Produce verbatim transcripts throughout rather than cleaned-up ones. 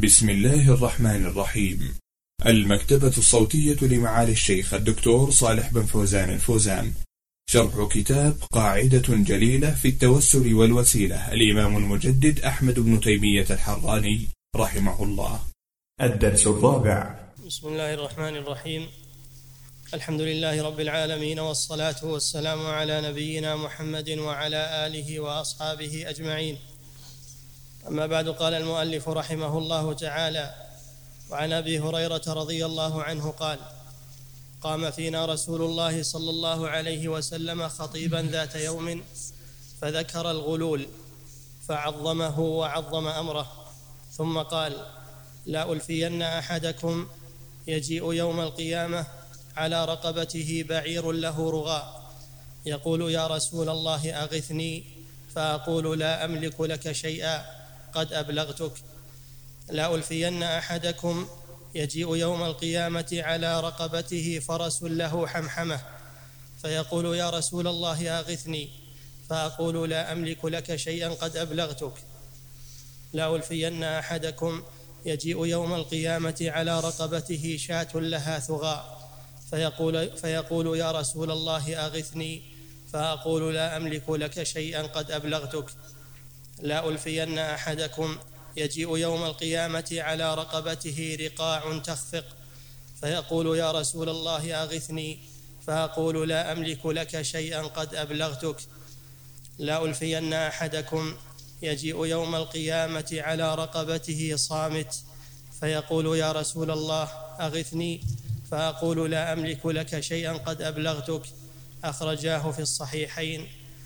بسم الله الرحمن الرحيم. المكتبة الصوتية لمعالي الشيخ الدكتور صالح بن فوزان الفوزان، شرح كتاب قاعدة جليلة في التوسل والوسيلة، الإمام المجدد أحمد بن تيمية الحراني رحمه الله. الدرس الرابع. بسم الله الرحمن الرحيم. الحمد لله رب العالمين، والصلاة والسلام على نبينا محمد وعلى آله وأصحابه أجمعين. أما بعد، قال المؤلف رحمه الله تعالى: وعن أبي هريرة رضي الله عنه قال: قام فينا رسول الله صلى الله عليه وسلم خطيبا ذات يوم فذكر الغلول فعظمه وعظم أمره، ثم قال: لا ألفين أحدكم يجيء يوم القيامة على رقبته بعير له رغاء، يقول: يا رسول الله أغثني، فأقول: لا أملك لك شيئا قد أبلغتك. لا ألفين أحدكم يجيء يوم القيامة على رقبته فرس له حمحمة، فيقول: يا رسول الله أغثني، فأقول: لا أملك لك شيئا قد أبلغتك. لا ألفين أحدكم يجيء يوم القيامة على رقبته شاة لها ثغاء، فيقول, فيقول: يا رسول الله أغثني، فأقول: لا أملك لك شيئا قد أبلغتك. لا ألفين أحدكم يجيء يوم القيامة على رقبته رقاع تخفق، فيقول: يا رسول الله أغثني، فأقول: لا أملك لك شيئا قد أبلغتك. لا ألفين أحدكم يجيء يوم القيامة على رقبته صامت، فيقول: يا رسول الله أغثني، فأقول: لا أملك لك شيئا قد أبلغتك. أخرجاه في الصحيحين.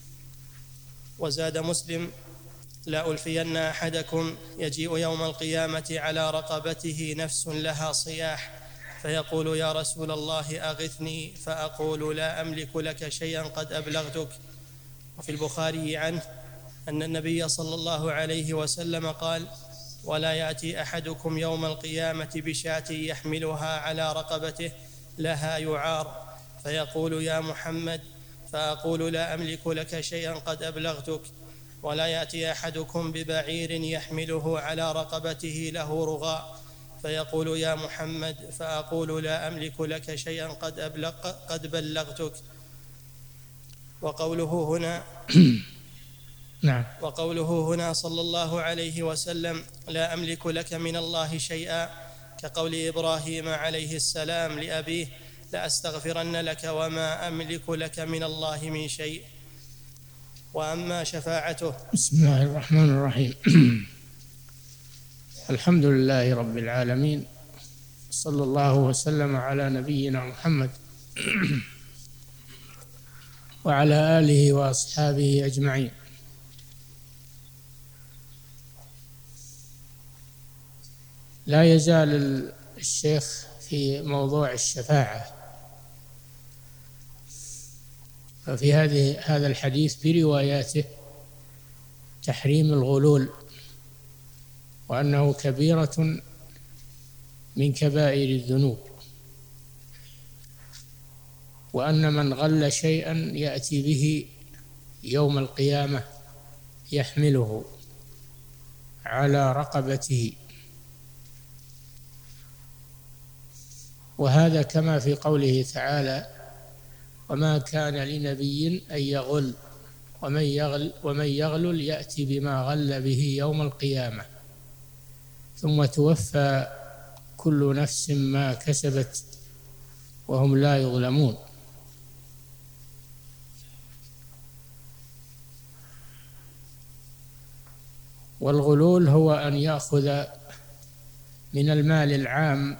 وزاد مسلم: لا ألفين أحدكم يجيء يوم القيامة على رقبته نفس لها صياح، فيقول: يا رسول الله أغثني، فأقول: لا أملك لك شيئا قد أبلغتك. وفي البخاري عنه أن النبي صلى الله عليه وسلم قال: ولا يأتي أحدكم يوم القيامة بشاة يحملها على رقبته لها يعار، فيقول: يا محمد، فأقول: لا أملك لك شيئا قد أبلغتك. ولا يأتي أحدكم ببعير يحمله على رقبته له رغاء، فيقول: يا محمد، فأقول: لا أملك لك شيئا قد أبلغ قد بلغتك. وقوله هنا نعم وقوله هنا صلى الله عليه وسلم: لا أملك لك من الله شيئا، كقول إبراهيم عليه السلام لأبيه: لأستغفرن لك وما أملك لك من الله من شيء. وأما شفاعته. بسم الله الرحمن الرحيم. الحمد لله رب العالمين، صلى الله وسلم على نبينا محمد وعلى آله وأصحابه أجمعين. لا يزال الشيخ في موضوع الشفاعة، ففي هذه هذا الحديث برواياته تحريم الغلول، وأنه كبيرة من كبائر الذنوب، وأن من غل شيئا يأتي به يوم القيامة يحمله على رقبته، وهذا كما في قوله تعالى: وما كان لنبي أن يغل ومن يغل ومن يغلل يأتي بما غل به يوم القيامة ثم توفى كل نفس ما كسبت وهم لا يظلمون. والغلول هو أن يأخذ من المال العام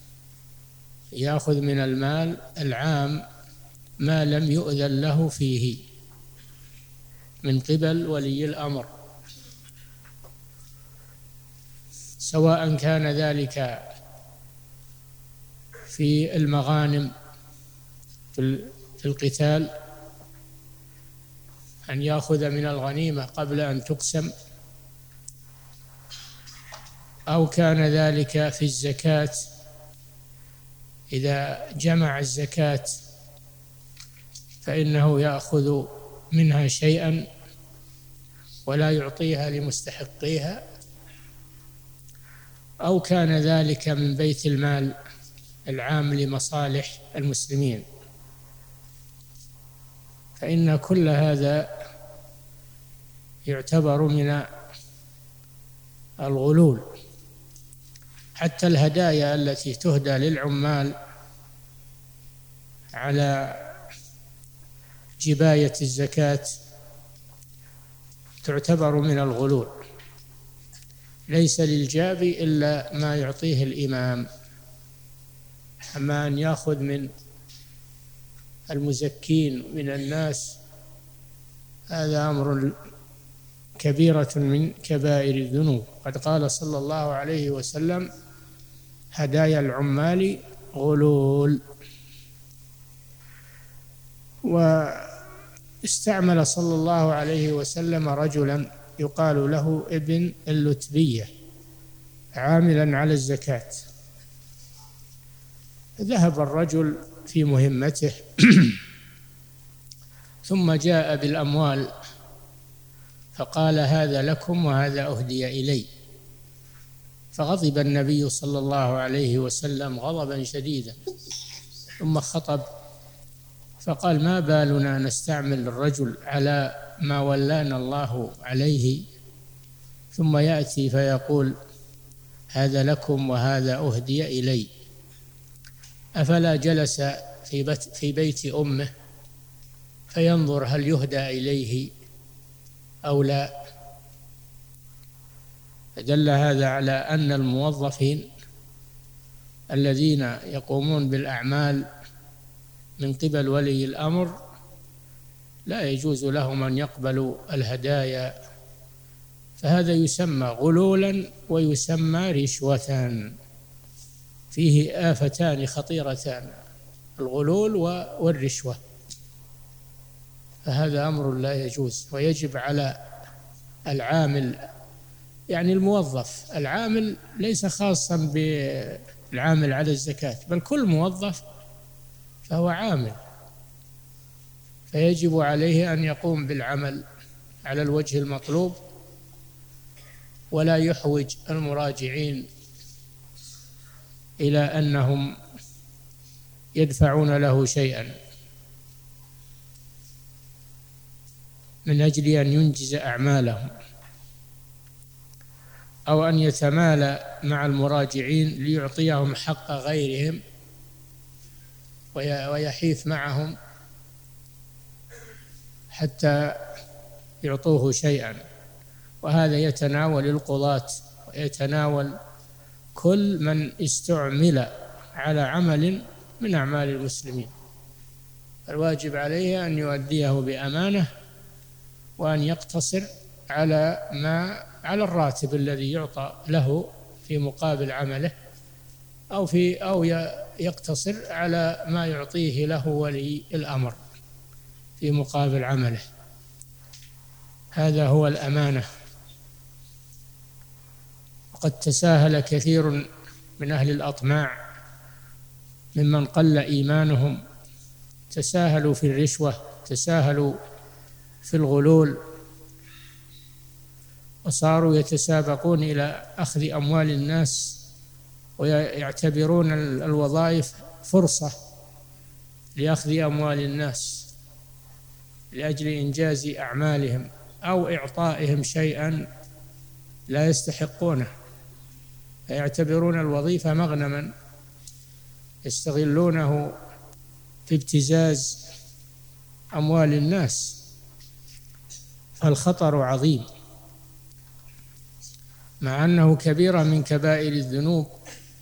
يأخذ من المال العام ما لم يؤذن له فيه من قبل ولي الأمر، سواء كان ذلك في المغانم في القتال، أن يأخذ من الغنيمة قبل أن تقسم، أو كان ذلك في الزكاة إذا جمع الزكاة فإنه يأخذ منها شيئا ولا يعطيها لمستحقيها، أو كان ذلك من بيت المال العام لمصالح المسلمين، فإن كل هذا يعتبر من الغلول. حتى الهدايا التي تهدى للعمال على جباية الزكاة تعتبر من الغلول، ليس للجابي إلا ما يعطيه الإمام، أما أن يأخذ من المزكين من الناس هذا أمر كبيرة من كبائر الذنوب. قد قال صلى الله عليه وسلم: هدايا العمال غلول. واستعمل صلى الله عليه وسلم رجلا يقال له ابن اللتبية عاملا على الزكاة. ذهب الرجل في مهمته ثم جاء بالأموال فقال: هذا لكم وهذا أهدي إلي. فغضب النبي صلى الله عليه وسلم غضبا شديدا، ثم خطب فقال: ما بالنا نستعمل الرجل على ما ولانا الله عليه، ثم يأتي فيقول: هذا لكم وهذا أهدي إلي. أفلا جلس في بيت, في بيت أمه فينظر هل يهدى إليه أو لا؟ دل هذا على أن الموظفين الذين يقومون بالأعمال من قبل ولي الأمر لا يجوز لهم أن يقبلوا الهدايا، فهذا يسمى غلولا ويسمى رشوة، فيه آفتان خطيرتان: الغلول والرشوة، فهذا أمر لا يجوز. ويجب على العامل، يعني الموظف، العامل ليس خاصا بالعامل على الزكاة، بل كل موظف فهو عامل، فيجب عليه أن يقوم بالعمل على الوجه المطلوب، ولا يحوج المراجعين إلى أنهم يدفعون له شيئا من أجل أن ينجز أعمالهم، أو أن يتمالى مع المراجعين ليعطيهم حق غيرهم ويحيف معهم حتى يعطوه شيئا. وهذا يتناول القضاة ويتناول كل من استعمل على عمل من أعمال المسلمين. الواجب عليه أن يؤديه بأمانة، وأن يقتصر على ما على الراتب الذي يعطى له في مقابل عمله، أو في أو يقتصر على ما يعطيه له ولي الأمر في مقابل عمله. هذا هو الأمانة. وقد تساهل كثير من أهل الأطماع ممن قل إيمانهم، تساهلوا في الرشوة، تساهلوا في الغلول، وصاروا يتسابقون إلى أخذ أموال الناس، ويعتبرون الوظائف فرصة لأخذ أموال الناس لأجل إنجاز أعمالهم أو إعطائهم شيئا لا يستحقونه، فيعتبرون الوظيفة مغنما يستغلونه في ابتزاز أموال الناس، فالخطر عظيم، مع أنه كبيرة من كبائر الذنوب،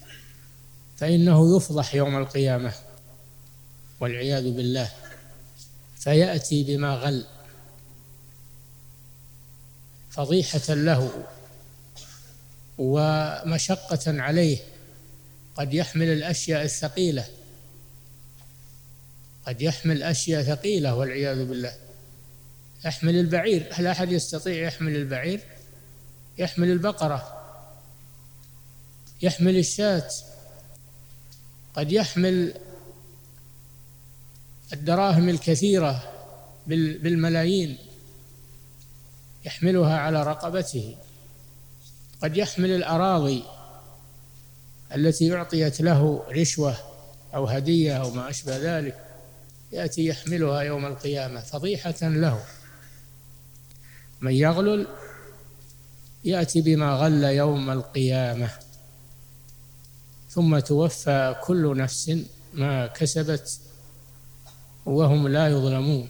فإنه يفضح يوم القيامة والعياذ بالله، فيأتي بما غل فضيحة له ومشقة عليه. قد يحمل الأشياء الثقيلة، قد يحمل أشياء ثقيلة والعياذ بالله. يحمل البعير، هل أحد يستطيع يحمل البعير؟ يحمل البقرة، يحمل الشاة، قد يحمل الدراهم الكثيرة بالملايين يحملها على رقبته، قد يحمل الأراضي التي أعطيت له رشوة أو هدية أو ما أشبه ذلك، يأتي يحملها يوم القيامة فضيحة له. من يغلل يأتي بما غل يوم القيامة، ثم توفى كل نفس ما كسبت وهم لا يظلمون.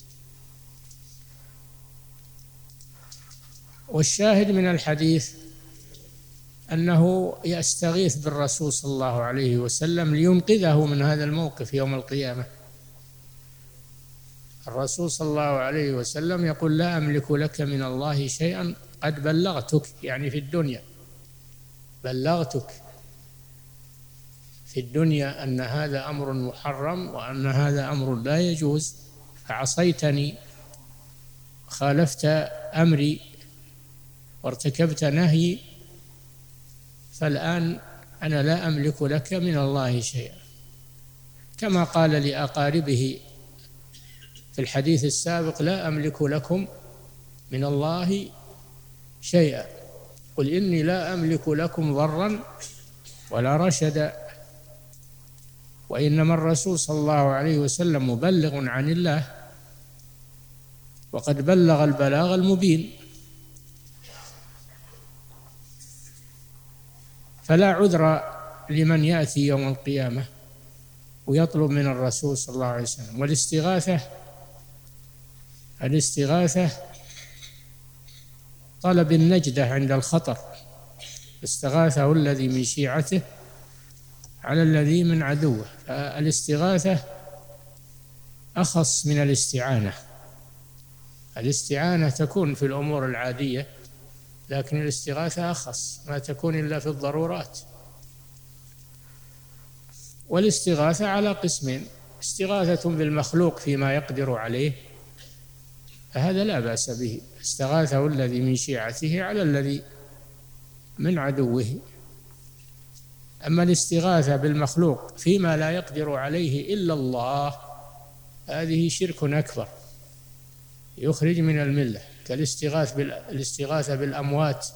والشاهد من الحديث أنه يستغيث بالرسول صلى الله عليه وسلم لينقذه من هذا الموقف يوم القيامة. الرسول صلى الله عليه وسلم يقول: لا أملك لك من الله شيئا قد بلغتك، يعني في الدنيا بلغتك في الدنيا أن هذا أمر محرم وأن هذا أمر لا يجوز، فعصيتني، خالفت أمري وارتكبت نهي، فالآن أنا لا أملك لك من الله شيئا. كما قال لأقاربه في الحديث السابق: لا أملك لكم من الله شيئا، قل إني لا أملك لكم ضرا ولا رشدا. وإنما الرسول صلى الله عليه وسلم مبلغ عن الله، وقد بلغ البلاغ المبين، فلا عذر لمن يأتي يوم القيامة ويطلب من الرسول صلى الله عليه وسلم. والاستغاثة الاستغاثة طلب النجدة عند الخطر، استغاثه الذي من شيعته على الذي من عدوه. فالاستغاثة أخص من الاستعانة. الاستعانة تكون في الأمور العادية، لكن الاستغاثة أخص، ما تكون إلا في الضرورات. والاستغاثة على قسمين: استغاثة بالمخلوق فيما يقدر عليه، فهذا لا بأس به، استغاثه الذي من شيعته على الذي من عدوه. أما الاستغاثة بالمخلوق فيما لا يقدر عليه إلا الله، هذه شرك أكبر يخرج من الملة، كالاستغاثة بالأموات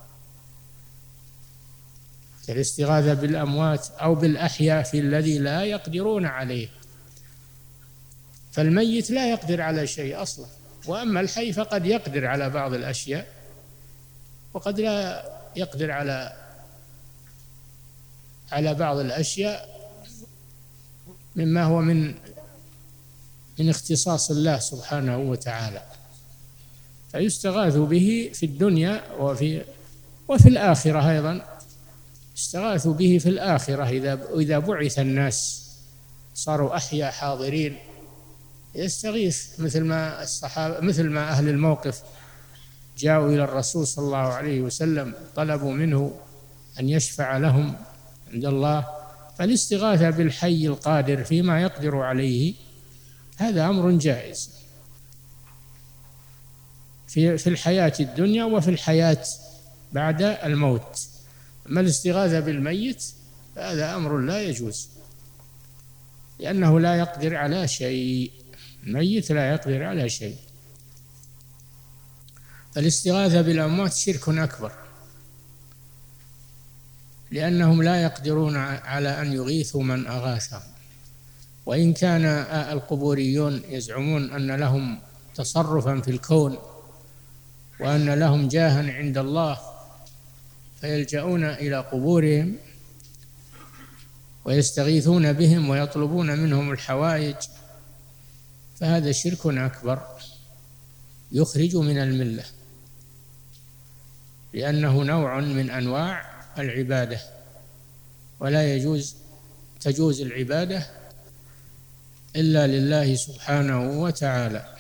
كالاستغاثة بالأموات أو بالأحياء في الذي لا يقدرون عليه. فالميت لا يقدر على شيء أصلا، وأما الحي فقد يقدر على بعض الأشياء وقد لا يقدر على على بعض الأشياء مما هو من من اختصاص الله سبحانه وتعالى، فيستغاث به في الدنيا وفي وفي الآخرة أيضا. استغاثوا به في الآخرة إذا إذا بعث الناس صاروا أحياء حاضرين، يستغيث مثل ما الصحابة مثل ما أهل الموقف جاءوا إلى الرسول صلى الله عليه وسلم طلبوا منه أن يشفع لهم عند الله. فالاستغاثة بالحي القادر فيما يقدر عليه هذا أمر جائز في في الحياة الدنيا وفي الحياة بعد الموت. أما الاستغاثة بالميت فهذا أمر لا يجوز، لأنه لا يقدر على شيء، الميت لا يقدر على شيء. فالاستغاثة بالأموات شرك أكبر، لأنهم لا يقدرون على أن يغيثوا من أغاثهم. وإن كان القبوريون يزعمون أن لهم تصرفا في الكون وأن لهم جاها عند الله، فيلجؤون إلى قبورهم ويستغيثون بهم ويطلبون منهم الحوائج، فهذا شرك أكبر يخرج من الملة، لأنه نوع من أنواع العبادة، ولا يجوز تجوز العبادة إلا لله سبحانه وتعالى.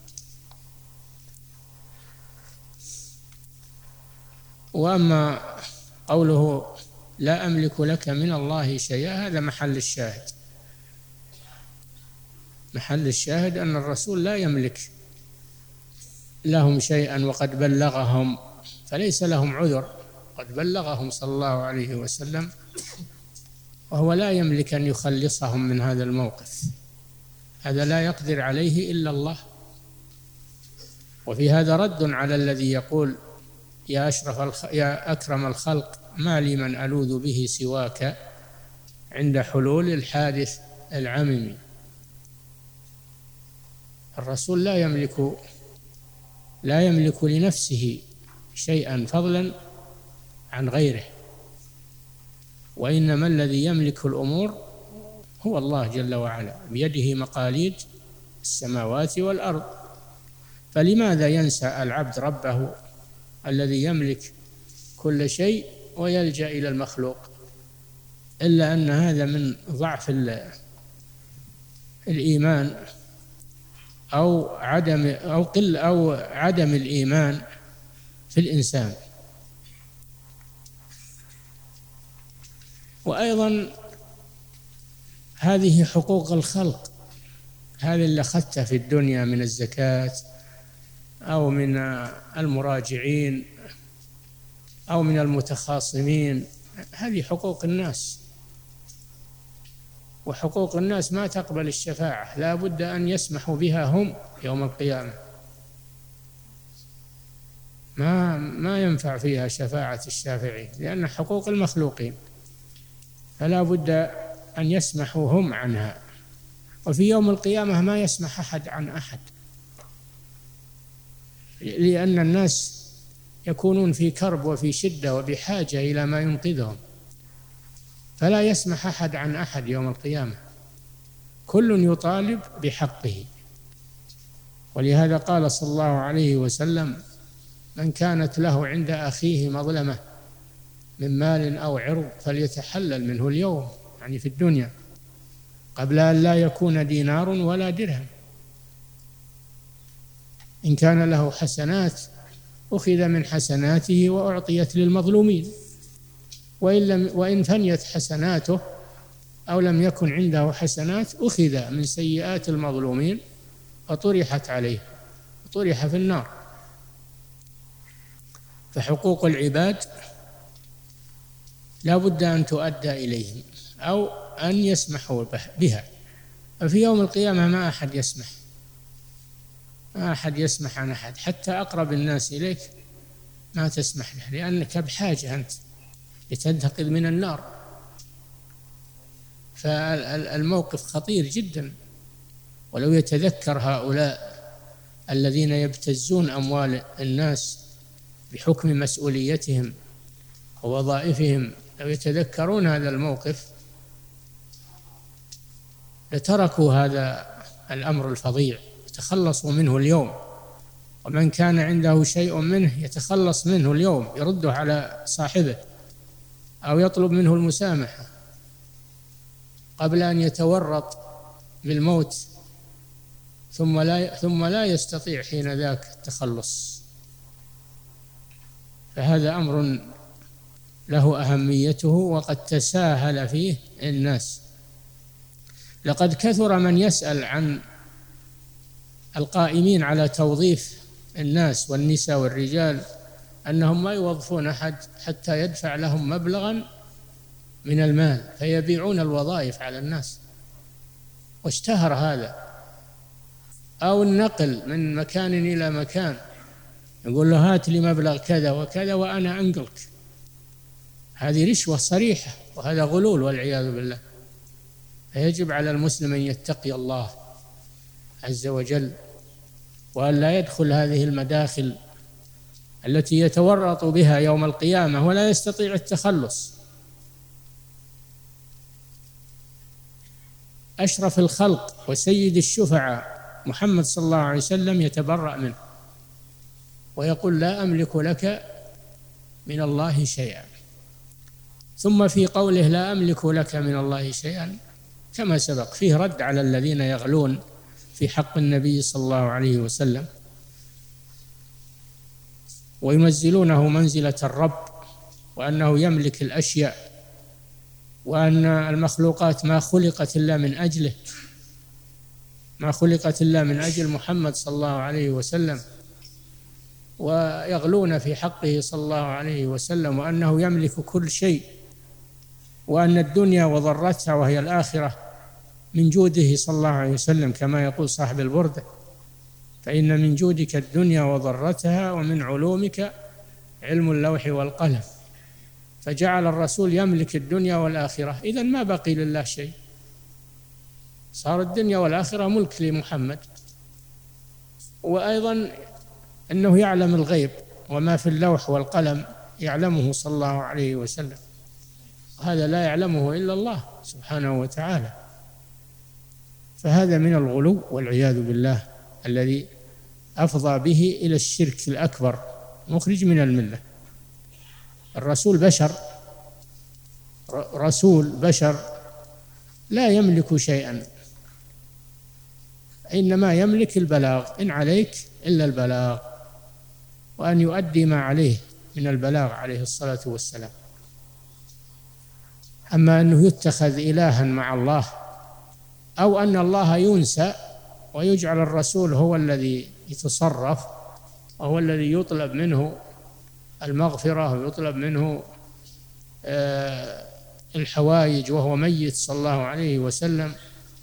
وأما قوله لا أملك لك من الله شيئا، هذا محل الشاهد. محل الشاهد أن الرسول لا يملك لهم شيئا وقد بلغهم، فليس لهم عذر، قد بلغهم صلى الله عليه وسلم، وهو لا يملك أن يخلصهم من هذا الموقف، هذا لا يقدر عليه إلا الله. وفي هذا رد على الذي يقول يا أشرف الخ... يا أكرم الخلق ما لي من ألوذ به سواك عند حلول الحادث العممي. الرسول لا يملك لا يملك لنفسه شيئا فضلا عن غيره، وإنما الذي يملك الأمور هو الله جل وعلا، بيده مقاليد السماوات والأرض. فلماذا ينسى العبد ربه الذي يملك كل شيء ويلجأ إلى المخلوق؟ إلا أن هذا من ضعف الإيمان أو عدم أو قل أو عدم الإيمان في الإنسان. وأيضا هذه حقوق الخلق، هذه اللي أخذتها في الدنيا من الزكاة أو من المراجعين أو من المتخاصمين، هذه حقوق الناس، وحقوق الناس ما تقبل الشفاعة، لا بد أن يسمحوا بها هم يوم القيامة، ما ما ينفع فيها شفاعة الشافعين، لأن حقوق المخلوقين، فلا بد أن يسمحوا هم عنها. وفي يوم القيامة ما يسمح أحد عن أحد، لأن الناس يكونون في كرب وفي شدة وبحاجة إلى ما ينقذهم، فلا يسمح أحد عن أحد يوم القيامة، كل يطالب بحقه. ولهذا قال صلى الله عليه وسلم: من كانت له عند أخيه مظلمة من مال أو عرض فليتحلل منه اليوم، يعني في الدنيا، قبل أن لا يكون دينار ولا درهم. إن كان له حسنات أخذ من حسناته وأعطيت للمظلومين، وإن, لم وإن فنيت حسناته أو لم يكن عنده حسنات أخذ من سيئات المظلومين وطرحت عليه، طرح في النار. فحقوق العباد لا بد أن تؤدى إليهم أو أن يسمحوا بها. ففي يوم القيامة ما أحد يسمح، ما أحد يسمح عن أحد، حتى أقرب الناس إليك ما تسمح له، لأنك بحاجة أنت لتنتقل من النار. فالموقف خطير جدا. ولو يتذكر هؤلاء الذين يبتزون أموال الناس بحكم مسؤوليتهم ووظائفهم، لو يتذكرون هذا الموقف لتركوا هذا الأمر الفظيع، يتخلصوا منه اليوم. ومن كان عنده شيء منه يتخلص منه اليوم، يرده على صاحبه أو يطلب منه المسامحة قبل أن يتورط بالموت، ثم لا ثم لا يستطيع حين ذاك التخلص. فهذا أمر له أهميته وقد تساهل فيه الناس. لقد كثر من يسأل عن القائمين على توظيف الناس والنساء والرجال أنهم ما يوظفون أحد حتى يدفع لهم مبلغا من المال، فيبيعون الوظائف على الناس، واشتهر هذا. أو النقل من مكان إلى مكان، يقول له هات لي مبلغ كذا وكذا وأنا أنقلك. هذه رشوة صريحة، وهذا غلول والعياذ بالله. فيجب على المسلم أن يتقي الله عز وجل، وأن لا يدخل هذه المداخل التي يتورط بها يوم القيامة ولا يستطيع التخلص. أشرف الخلق وسيد الشفعاء محمد صلى الله عليه وسلم يتبرأ منه ويقول: لا أملك لك من الله شيئا. ثم في قوله لا أملك لك من الله شيئا كما سبق فيه رد على الذين يغلون في حق النبي صلى الله عليه وسلم وينزلونه منزلة الرب، وأنه يملك الأشياء، وأن المخلوقات ما خلقت إلا من أجله، ما خلقت إلا من أجل محمد صلى الله عليه وسلم، ويغلون في حقه صلى الله عليه وسلم، وأنه يملك كل شيء، وأن الدنيا وضرتها وهي الآخرة من جوده صلى الله عليه وسلم، كما يقول صاحب البردة: فإن من جودك الدنيا وضرتها ومن علومك علم اللوح والقلم. فجعل الرسول يملك الدنيا والآخرة، إذن ما بقي لله شيء، صار الدنيا والآخرة ملك لمحمد. وأيضا أنه يعلم الغيب، وما في اللوح والقلم يعلمه صلى الله عليه وسلم، هذا لا يعلمه إلا الله سبحانه وتعالى. فهذا من الغلو والعياذ بالله الذي أفضى به إلى الشرك الأكبر مخرج من الملة. الرسول بشر، رسول بشر لا يملك شيئا، إنما يملك البلاغ، إن عليك إلا البلاغ، وأن يؤدي ما عليه من البلاغ عليه الصلاة والسلام. أما أنه يتخذ إلها مع الله، أو أن الله ينسى ويجعل الرسول هو الذي يتصرف وهو الذي يطلب منه المغفرة ويطلب منه الحوائج وهو ميت صلى الله عليه وسلم،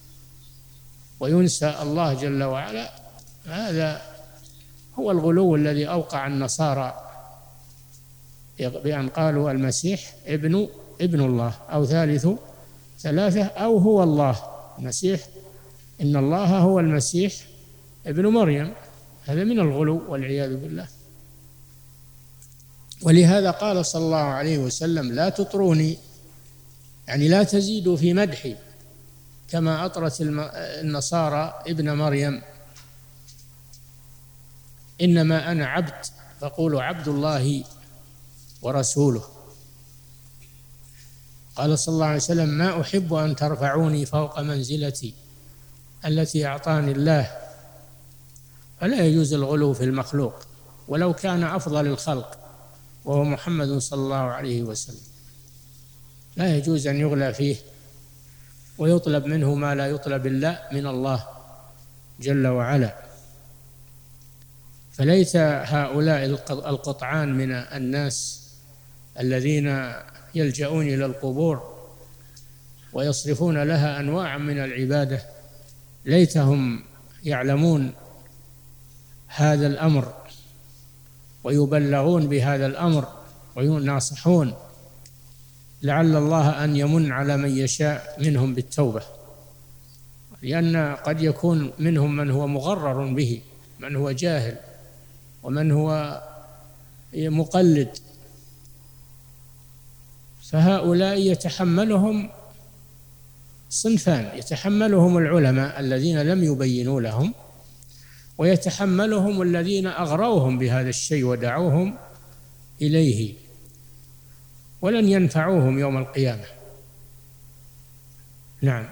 وينسى الله جل وعلا، هذا هو الغلو الذي أوقع النصارى بأن قالوا المسيح ابن ابن الله أو ثالث ثلاثة أو هو الله. المسيح إن الله هو المسيح ابن مريم، هذا من الغلو والعياذ بالله. ولهذا قال صلى الله عليه وسلم لا تطروني، يعني لا تزيدوا في مدحي كما أطرت النصارى ابن مريم، إنما أنا عبد فقولوا عبد الله ورسوله. قال صلى الله عليه وسلم ما أحب أن ترفعوني فوق منزلتي التي أعطاني الله. فلا يجوز الغلو في المخلوق ولو كان أفضل الخلق وهو محمد صلى الله عليه وسلم، لا يجوز أن يغلى فيه ويطلب منه ما لا يطلب إلا من الله جل وعلا. فليس هؤلاء القطعان من الناس الذين يلجؤون إلى القبور ويصرفون لها أنواع من العبادة، ليتهم يعلمون هذا الأمر ويبلغون بهذا الأمر ويناصحون، لعل الله أن يمن على من يشاء منهم بالتوبة، لأن قد يكون منهم من هو مغرر به، من هو جاهل ومن هو مقلد، فهؤلاء يتحملهم صنفان: يتحملهم العلماء الذين لم يبينوا لهم، ويتحملهم الذين أغروهم بهذا الشيء ودعوهم إليه ولن ينفعوهم يوم القيامة. نعم.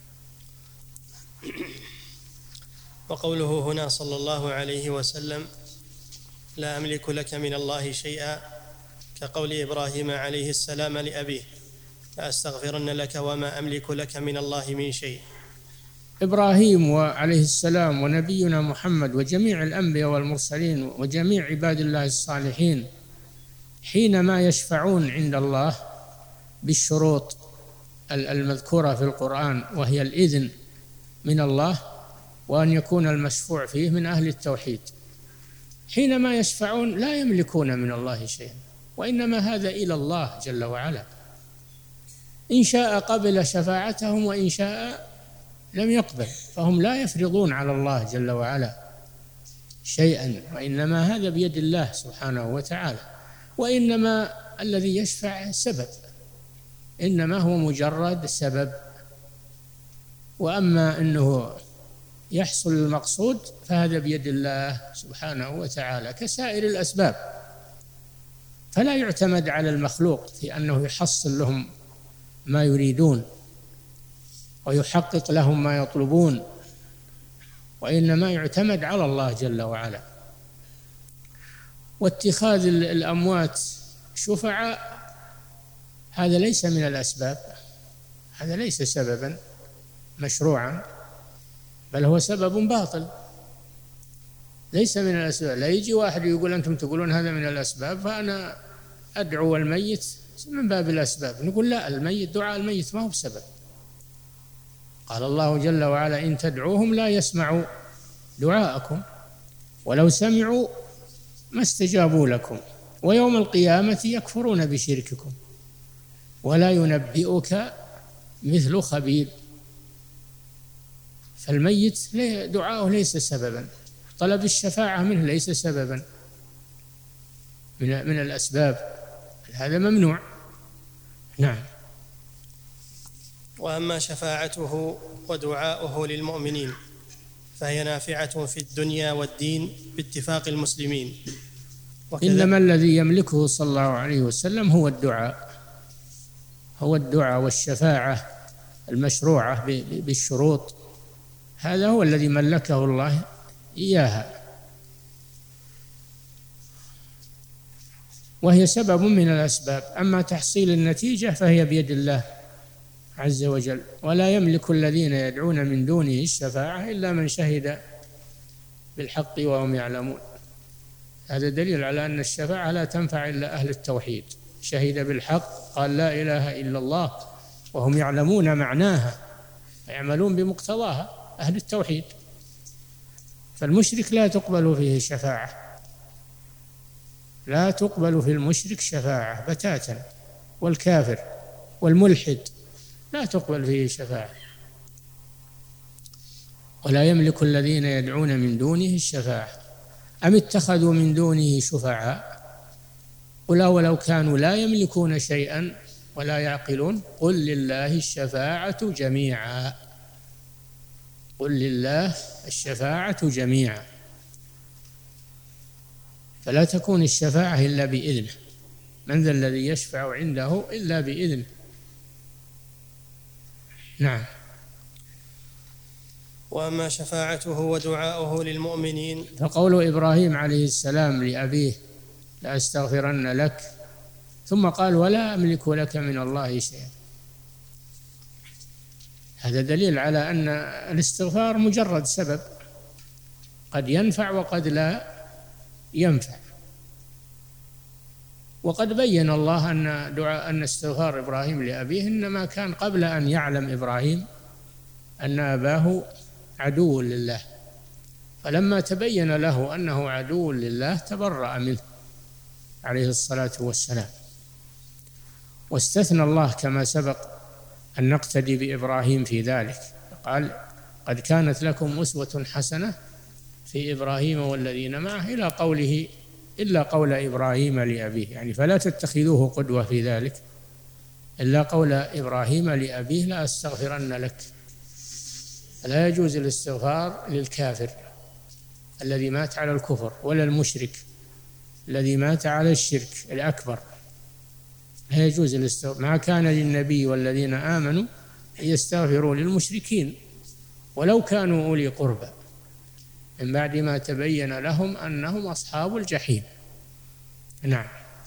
وقوله هنا صلى الله عليه وسلم لا أملك لك من الله شيئا كقول إبراهيم عليه السلام لأبيه لأستغفرن لك وما أملك لك من الله من شيء. إبراهيم عليه السلام ونبينا محمد وجميع الأنبياء والمرسلين وجميع عباد الله الصالحين حينما يشفعون عند الله بالشروط المذكورة في القرآن، وهي الإذن من الله وأن يكون المشفوع فيه من أهل التوحيد، حينما يشفعون لا يملكون من الله شيئا، وإنما هذا إلى الله جل وعلا، إن شاء قبل شفاعتهم وإن شاء لم يقبل، فهم لا يفرضون على الله جل وعلا شيئا، وإنما هذا بيد الله سبحانه وتعالى. وإنما الذي يشفع سبب، إنما هو مجرد سبب، وأما أنه يحصل المقصود فهذا بيد الله سبحانه وتعالى كسائر الأسباب. فلا يعتمد على المخلوق في أنه يحصل لهم ما يريدون ويحقق لهم ما يطلبون، وإنما يعتمد على الله جل وعلا. واتخاذ الأموات شفعاء هذا ليس من الأسباب، هذا ليس سببا مشروعا، بل هو سبب باطل ليس من الأسباب. لا يجي واحد يقول أنتم تقولون هذا من الأسباب فأنا أدعو الميت من باب الأسباب، نقول لا، الميت دعاء الميت ما هو بسبب. قال الله جل وعلا إن تدعوهم لا يسمعوا دعاءكم ولو سمعوا ما استجابوا لكم ويوم القيامة يكفرون بشرككم. ولا ينبئك مثل خبير. فالميت دعاؤه ليس سببا، طلب الشفاعة منه ليس سببا من من الأسباب، هذا ممنوع. نعم. وأما شفاعته ودعاؤه للمؤمنين فهي نافعة في الدنيا والدين باتفاق المسلمين. إنما الذي يملكه صلى الله عليه وسلم هو الدعاء، هو الدعاء والشفاعة المشروعة بالشروط، هذا هو الذي ملكه الله إياها، وهي سبب من الأسباب. أما تحصيل النتيجة فهي بيد الله عز وجل. ولا يملك الذين يدعون من دونه الشفاعة إلا من شهد بالحق وهم يعلمون. هذا دليل على أن الشفاعة لا تنفع إلا أهل التوحيد. شهد بالحق، قال لا إله إلا الله وهم يعلمون معناها ويعملون بمقتضاها، أهل التوحيد. فالمشرك لا تقبل فيه شفاعة، لا تقبل في المشرك شفاعة بتاتا، والكافر والملحد لا تقبل فيه شفاعة. ولا يملك الذين يدعون من دونه الشفاعة أم اتخذوا من دونه شفعاء قل أولو كانوا لا يملكون شيئا ولا يعقلون قل لله الشفاعة جميعا، قل لله الشفاعة جميعا. فلا تكون الشفاعة إلا بإذنه، من ذا الذي يشفع عنده إلا بإذنه. نعم. وأما شفاعته ودعاؤه للمؤمنين فقول إبراهيم عليه السلام لأبيه لأستغفرن لك، ثم قال ولا أملك لك من الله شيئا، هذا دليل على أن الاستغفار مجرد سبب، قد ينفع وقد لا ينفع. وقد بين الله أن دعاء أن استغفار إبراهيم لأبيه إنما كان قبل أن يعلم إبراهيم أن أباه عدو لله، فلما تبين له أنه عدو لله تبرأ منه عليه الصلاة والسلام. واستثنى الله كما سبق أن نقتدي بإبراهيم في ذلك، قال قد كانت لكم أسوة حسنة في إبراهيم والذين معه إلى قوله إلا قول إبراهيم لأبيه، يعني فلا تتخذوه قدوة في ذلك، إلا قول إبراهيم لأبيه لا أستغفرن لك. لا يجوز الاستغفار للكافر الذي مات على الكفر ولا المشرك الذي مات على الشرك الأكبر، لا يجوز الاستغفار. ما كان للنبي والذين آمنوا أن يستغفروا للمشركين ولو كانوا أولي قربى من بعد ما تبين لهم أنهم أصحاب الجحيم. نعم.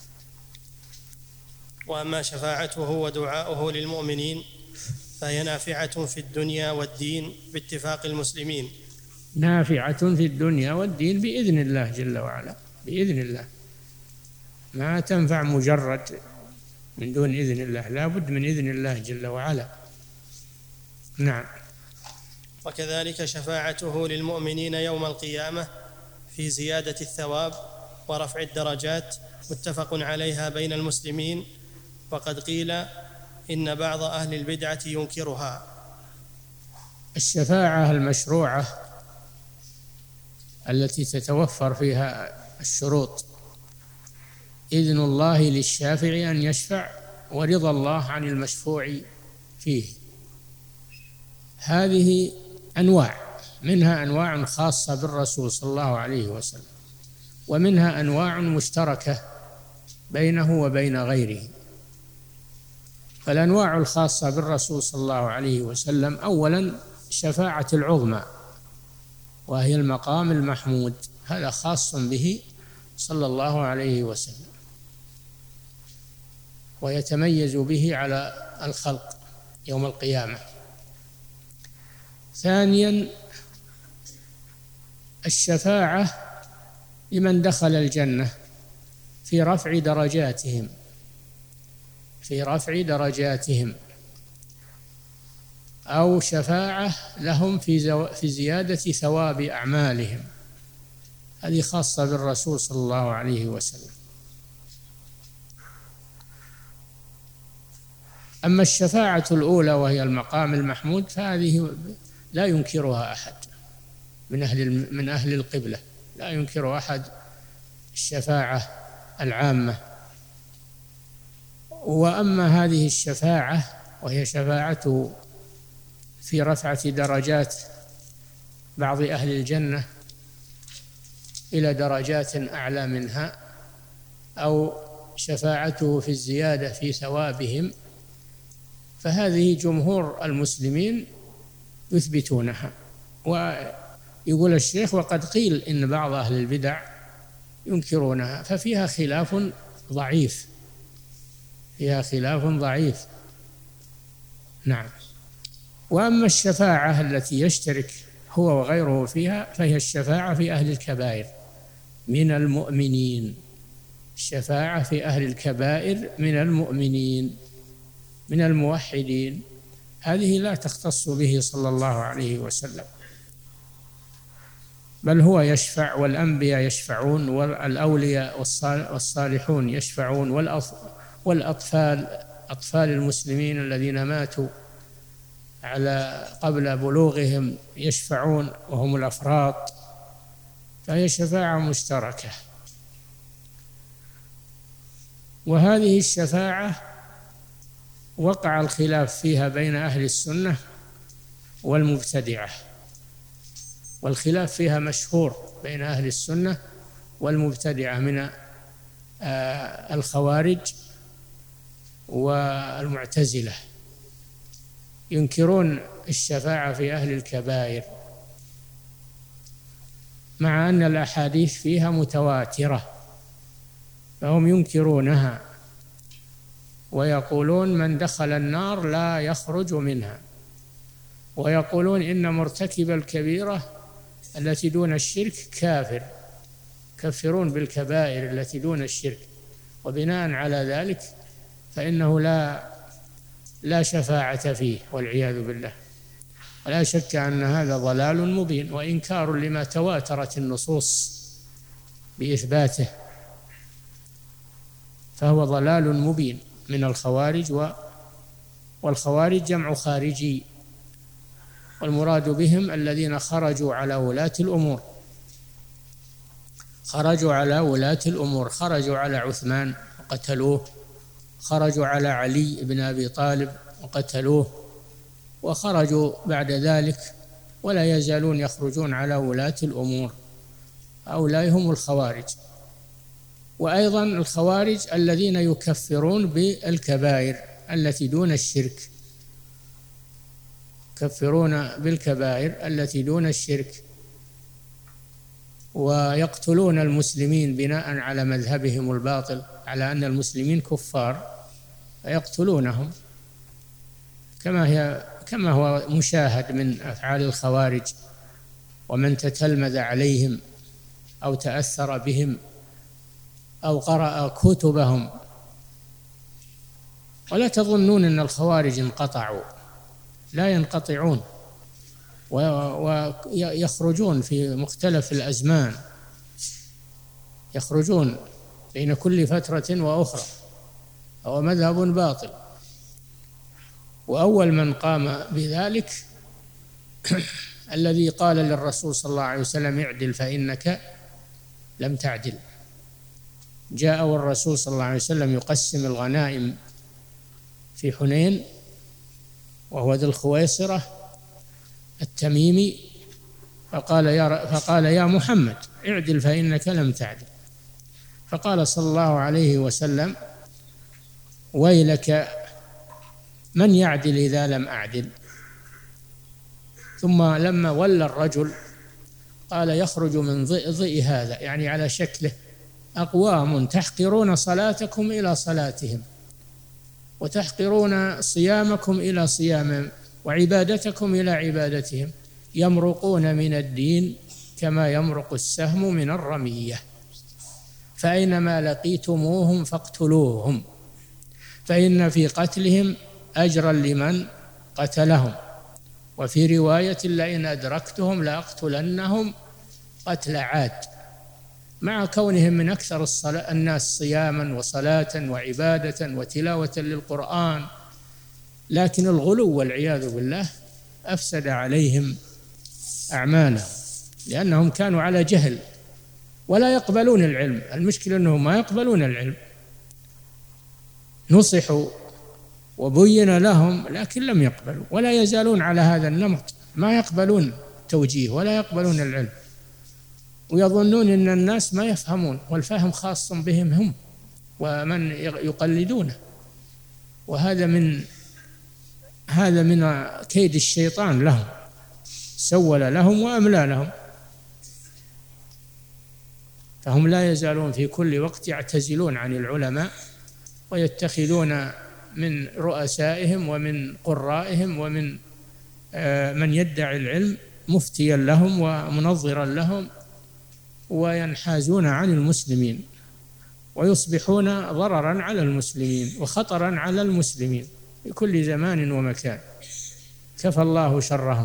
وأما شفاعته ودعاؤه للمؤمنين فهي نافعة في الدنيا والدين باتفاق المسلمين. نافعة في الدنيا والدين بإذن الله جل وعلا، بإذن الله، ما تنفع مجرد من دون إذن الله، لا بد من إذن الله جل وعلا. نعم. وكذلك شفاعته للمؤمنين يوم القيامة في زيادة الثواب ورفع الدرجات متفق عليها بين المسلمين، وقد قيل إن بعض أهل البدعة ينكرها. الشفاعة المشروعة التي تتوفر فيها الشروط، إذن الله للشافع أن يشفع ورضا الله عن المشفوع فيه، هذه أنواع، منها أنواع خاصة بالرسول صلى الله عليه وسلم، ومنها أنواع مشتركة بينه وبين غيره. فالأنواع الخاصة بالرسول صلى الله عليه وسلم أولا شفاعة العظمى، وهي المقام المحمود، هذا خاص به صلى الله عليه وسلم ويتميز به على الخلق يوم القيامة. ثانيا الشفاعة لمن دخل الجنة في رفع درجاتهم، في رفع درجاتهم، أو شفاعة لهم في زو... في زيادة ثواب أعمالهم، هذه خاصة بالرسول صلى الله عليه وسلم. أما الشفاعة الأولى وهي المقام المحمود فهذه لا ينكرها أحد من أهل من أهل القبلة، لا ينكر أحد الشفاعة العامة. وأما هذه الشفاعة وهي شفاعته في رفعة درجات بعض أهل الجنة إلى درجات أعلى منها، أو شفاعته في الزيادة في ثوابهم، فهذه جمهور المسلمين يثبتونها. ويقول الشيخ: وقد قيل إن بعض أهل البدع ينكرونها، ففيها خلاف ضعيف، فيها خلاف ضعيف. نعم. وأما الشفاعة التي يشترك هو وغيره فيها فهي الشفاعة في أهل الكبائر من المؤمنين، الشفاعة في أهل الكبائر من المؤمنين من الموحدين، هذه لا تختص به صلى الله عليه وسلم، بل هو يشفع، والأنبياء يشفعون، والأولياء والصالحون يشفعون، والأطفال أطفال المسلمين الذين ماتوا على قبل بلوغهم يشفعون وهم الأفراط، فهي شفاعة مشتركة. وهذه الشفاعة وقع الخلاف فيها بين أهل السنة والمبتدعة، والخلاف فيها مشهور بين أهل السنة والمبتدعة من الخوارج والمعتزلة، ينكرون الشفاعة في أهل الكبائر مع أن الأحاديث فيها متواترة، فهم ينكرونها ويقولون من دخل النار لا يخرج منها، ويقولون إن مرتكب الكبيرة التي دون الشرك كافر، كفرون بالكبائر التي دون الشرك، وبناء على ذلك فإنه لا لا شفاعة فيه والعياذ بالله. ولا شك أن هذا ضلال مبين وإنكار لما تواترت النصوص بإثباته، فهو ضلال مبين من الخوارج، والخوارج جمع خارجي، والمراد بهم الذين خرجوا على ولاة الأمور، خرجوا على ولاة الأمور، خرجوا على عثمان وقتلوه، خرجوا على علي بن أبي طالب وقتلوه، وخرجوا بعد ذلك ولا يزالون يخرجون على ولاة الأمور، هؤلاء هم الخوارج. وأيضا الخوارج الذين يكفرون بالكبائر التي دون الشرك، يكفرون بالكبائر التي دون الشرك، ويقتلون المسلمين بناء على مذهبهم الباطل، على أن المسلمين كفار فيقتلونهم، كما هي كما هو مشاهد من أفعال الخوارج ومن تتلمذ عليهم أو تأثر بهم أو قرأ كتبهم. ولا تظنون أن الخوارج انقطعوا، لا ينقطعون، ويخرجون في مختلف الأزمان، يخرجون بين كل فترة وأخرى، هو مذهب باطل. وأول من قام بذلك الذي قال للرسول صلى الله عليه وسلم: اعدل فإنك لم تعدل. جاء والرسول صلى الله عليه وسلم يقسم الغنائم في حنين، وهو ذو الخويصرة التميمي، فقال يا فقال يا محمد اعدل فإنك لم تعدل. فقال صلى الله عليه وسلم: ويلك من يعدل إذا لم أعدل. ثم لما ولى الرجل قال: يخرج من ضئ هذا، يعني على شكله، أقوام تحقرون صلاتكم إلى صلاتهم، وتحقرون صيامكم إلى صيامهم، وعبادتكم إلى عبادتهم، يمرقون من الدين كما يمرق السهم من الرمية، فأينما لقيتموهم فاقتلوهم، فإن في قتلهم أجرا لمن قتلهم، وفي رواية: لئن أدركتهم لأقتلنهم قتل عاد، مع كونهم من أكثر الناس صياما وصلاة وعبادة وتلاوة للقرآن، لكن الغلو والعياذ بالله أفسد عليهم أعمالهم، لأنهم كانوا على جهل ولا يقبلون العلم. المشكلة أنهم ما يقبلون العلم، نصحوا وبين لهم لكن لم يقبلوا، ولا يزالون على هذا النمط، ما يقبلون توجيه ولا يقبلون العلم، ويظنون أن الناس ما يفهمون، والفهم خاص بهم هم ومن يقلدونه. وهذا من هذا من كيد الشيطان لهم، سول لهم وأملى لهم، فهم لا يزالون في كل وقت يعتزلون عن العلماء ويتخذون من رؤسائهم ومن قرائهم ومن من يدعي العلم مفتيا لهم ومنظرا لهم، وينحازون عن المسلمين ويصبحون ضررا على المسلمين وخطرا على المسلمين في كل زمان ومكان. كفى الله شرهم.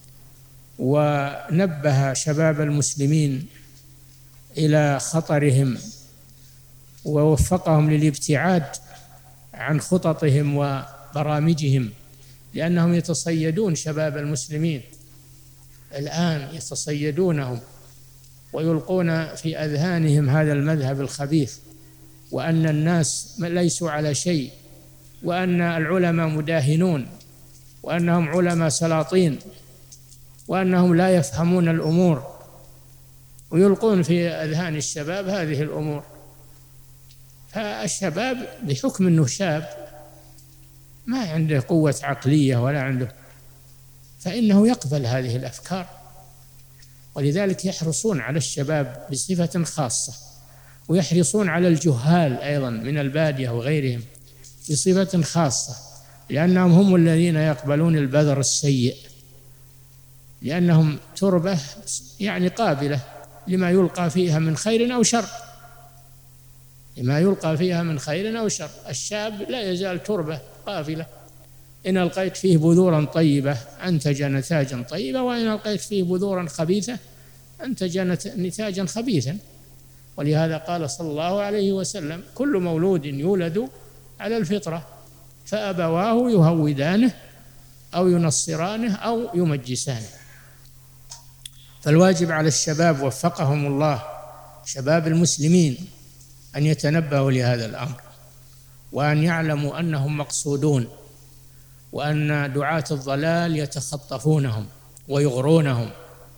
ونبه شباب المسلمين إلى خطرهم ووفقهم للابتعاد عن خططهم وبرامجهم، لأنهم يتصيدون شباب المسلمين الآن، يتصيدونهم ويلقون في أذهانهم هذا المذهب الخبيث، وأن الناس ليسوا على شيء، وأن العلماء مداهنون، وأنهم علماء سلاطين، وأنهم لا يفهمون الأمور، ويلقون في أذهان الشباب هذه الأمور. فالشباب بحكم أنه شاب ما عنده قوة عقلية ولا عنده، فإنه يقبل هذه الأفكار، ولذلك يحرصون على الشباب بصفة خاصة، ويحرصون على الجهال أيضا من البادية وغيرهم بصفة خاصة، لأنهم هم الذين يقبلون البذر السيء، لأنهم تربة يعني قابلة لما يلقى فيها من خير أو شر، لما يلقى فيها من خير أو شر. الشاب لا يزال تربة قابلة، إن ألقيت فيه بذورا طيبة أنتج نتاجا طيبة، وإن ألقيت فيه بذورا خبيثة أنتج نتاجا خبيثا. ولهذا قال صلى الله عليه وسلم: كل مولود يولد على الفطرة فأبواه يهودانه أو ينصرانه أو يمجسانه. فالواجب على الشباب وفقهم الله، شباب المسلمين، أن يتنبهوا لهذا الأمر، وأن يعلموا أنهم مقصودون، وأن دعاة الضلال يتخطفونهم ويغرونهم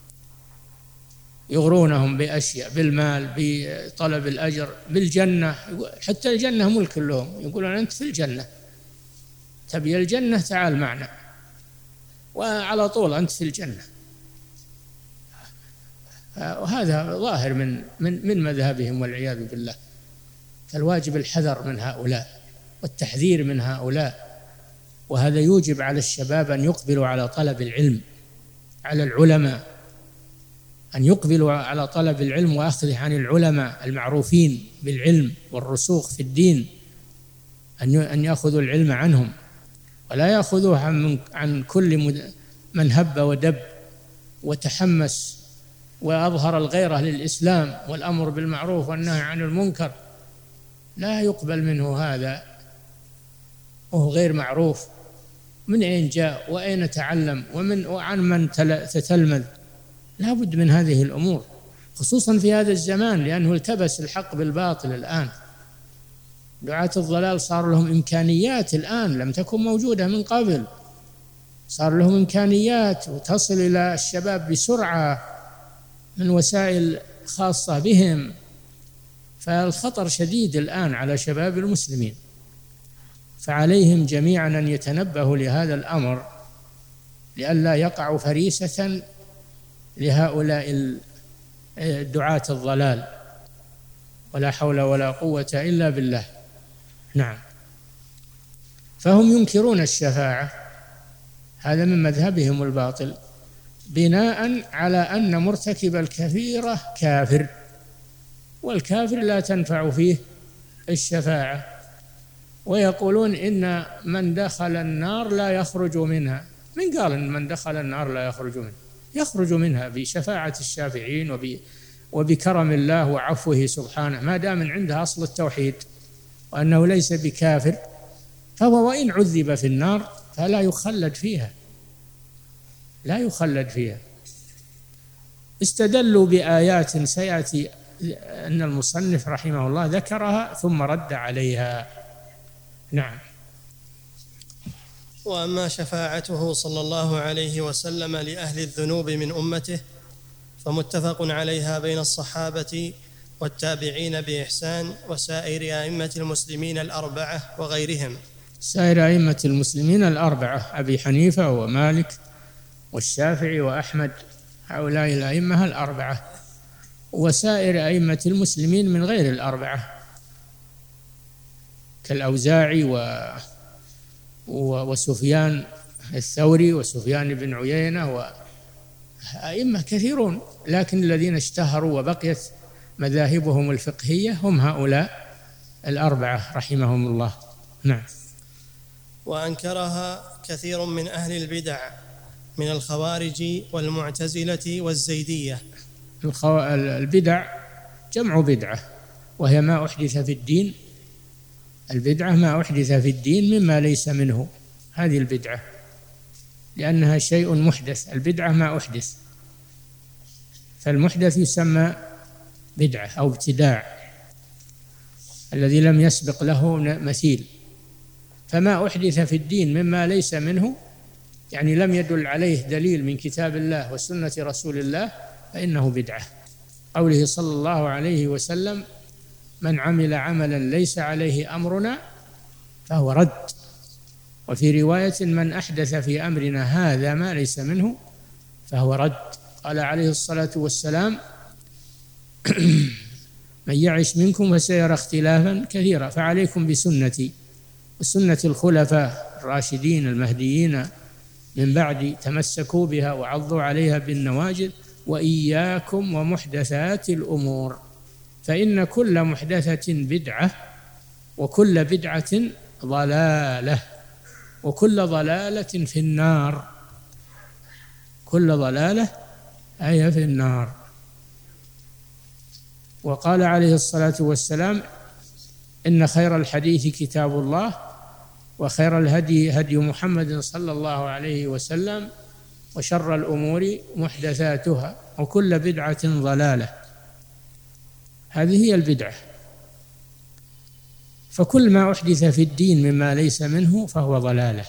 يغرونهم بأشياء، بالمال، بطلب الأجر، بالجنة. حتى الجنة ملك لهم، يقولون أنت في الجنة، تبي الجنة تعال معنا، وعلى طول أنت في الجنة. وهذا ظاهر من من من مذهبهم والعياذ بالله. فالواجب الحذر من هؤلاء والتحذير من هؤلاء، وهذا يوجب على الشباب أن يقبلوا على طلب العلم، على العلماء، أن يقبلوا على طلب العلم وأخذه عن العلماء المعروفين بالعلم والرسوخ في الدين، أن أن يأخذوا العلم عنهم، ولا يأخذوه عن عن كل من هب ودب وتحمس وأظهر الغيرة للإسلام والأمر بالمعروف والنهي عن المنكر. لا يقبل منه هذا وهو غير معروف، من أين جاء وأين تعلم ومن وعن من تتلمذ. لا بد من هذه الأمور، خصوصا في هذا الزمان، لأنه التبس الحق بالباطل. الآن دعاة الضلال صار لهم إمكانيات الآن لم تكن موجودة من قبل، صار لهم إمكانيات وتصل إلى الشباب بسرعة من وسائل خاصة بهم. فالخطر شديد الآن على شباب المسلمين، فعليهم جميعا أن يتنبهوا لهذا الأمر لئلا يقعوا فريسة لهؤلاء الدعاة الضلال. ولا حول ولا قوة إلا بالله. نعم. فهم ينكرون الشفاعة، هذا من مذهبهم الباطل، بناء على أن مرتكب الكبيرة كافر، والكافر لا تنفع فيه الشفاعة. ويقولون إن من دخل النار لا يخرج منها. من قال إن من دخل النار لا يخرج منها؟ يخرج منها بشفاعة الشافعين وبكرم الله وعفوه سبحانه، ما دام من عنده أصل التوحيد وأنه ليس بكافر، فهو وإن عذب في النار فلا يخلد فيها، لا يخلد فيها. استدلوا بآيات سيأتي أن المصنف رحمه الله ذكرها ثم رد عليها. نعم. وأما شفاعته صلى الله عليه وسلم لأهل الذنوب من أمته فمتفق عليها بين الصحابة والتابعين بإحسان وسائر أئمة المسلمين الأربعة وغيرهم. سائر أئمة المسلمين الأربعة أبي حنيفة ومالك والشافعي وأحمد، هؤلاء الأئمة الأربعة، وسائر أئمة المسلمين من غير الأربعة كالأوزاعي و... وسفيان الثوري وسفيان بن عيينة وأئمة كثيرون، لكن الذين اشتهروا وبقيت مذاهبهم الفقهية هم هؤلاء الأربعة رحمهم الله. نعم. وأنكرها كثير من أهل البدع من الخوارج والمعتزلة والزيدية. البدع جمع بدعة، وهي ما أحدث في الدين. البدعة ما أحدث في الدين مما ليس منه، هذه البدعة، لأنها شيء محدث. البدعة ما أحدث، فالمحدث يسمى بدعة أو ابتداع، الذي لم يسبق له مثيل. فما أحدث في الدين مما ليس منه، يعني لم يدل عليه دليل من كتاب الله وسنة رسول الله، فإنه بدعة. قوله صلى الله عليه وسلم: من عمل عملا ليس عليه أمرنا فهو رد. وفي رواية: من أحدث في أمرنا هذا ما ليس منه فهو رد. قال عليه الصلاة والسلام: من يعش منكم فسيرى اختلافا كثيرا فعليكم بسنتي وسنة الخلفاء الراشدين المهديين من بعدي، تمسكوا بها وعضوا عليها بالنواجذ، وإياكم ومحدثات الأمور، فإن كل محدثة بدعة وكل بدعة ضلالة وكل ضلالة في النار. كل ضلالة أي في النار. وقال عليه الصلاة والسلام: إن خير الحديث كتاب الله وخير الهدي هدي محمد صلى الله عليه وسلم وشر الأمور محدثاتها وكل بدعة ضلالة. هذه هي البدعة. فكل ما أحدث في الدين مما ليس منه فهو ضلالة،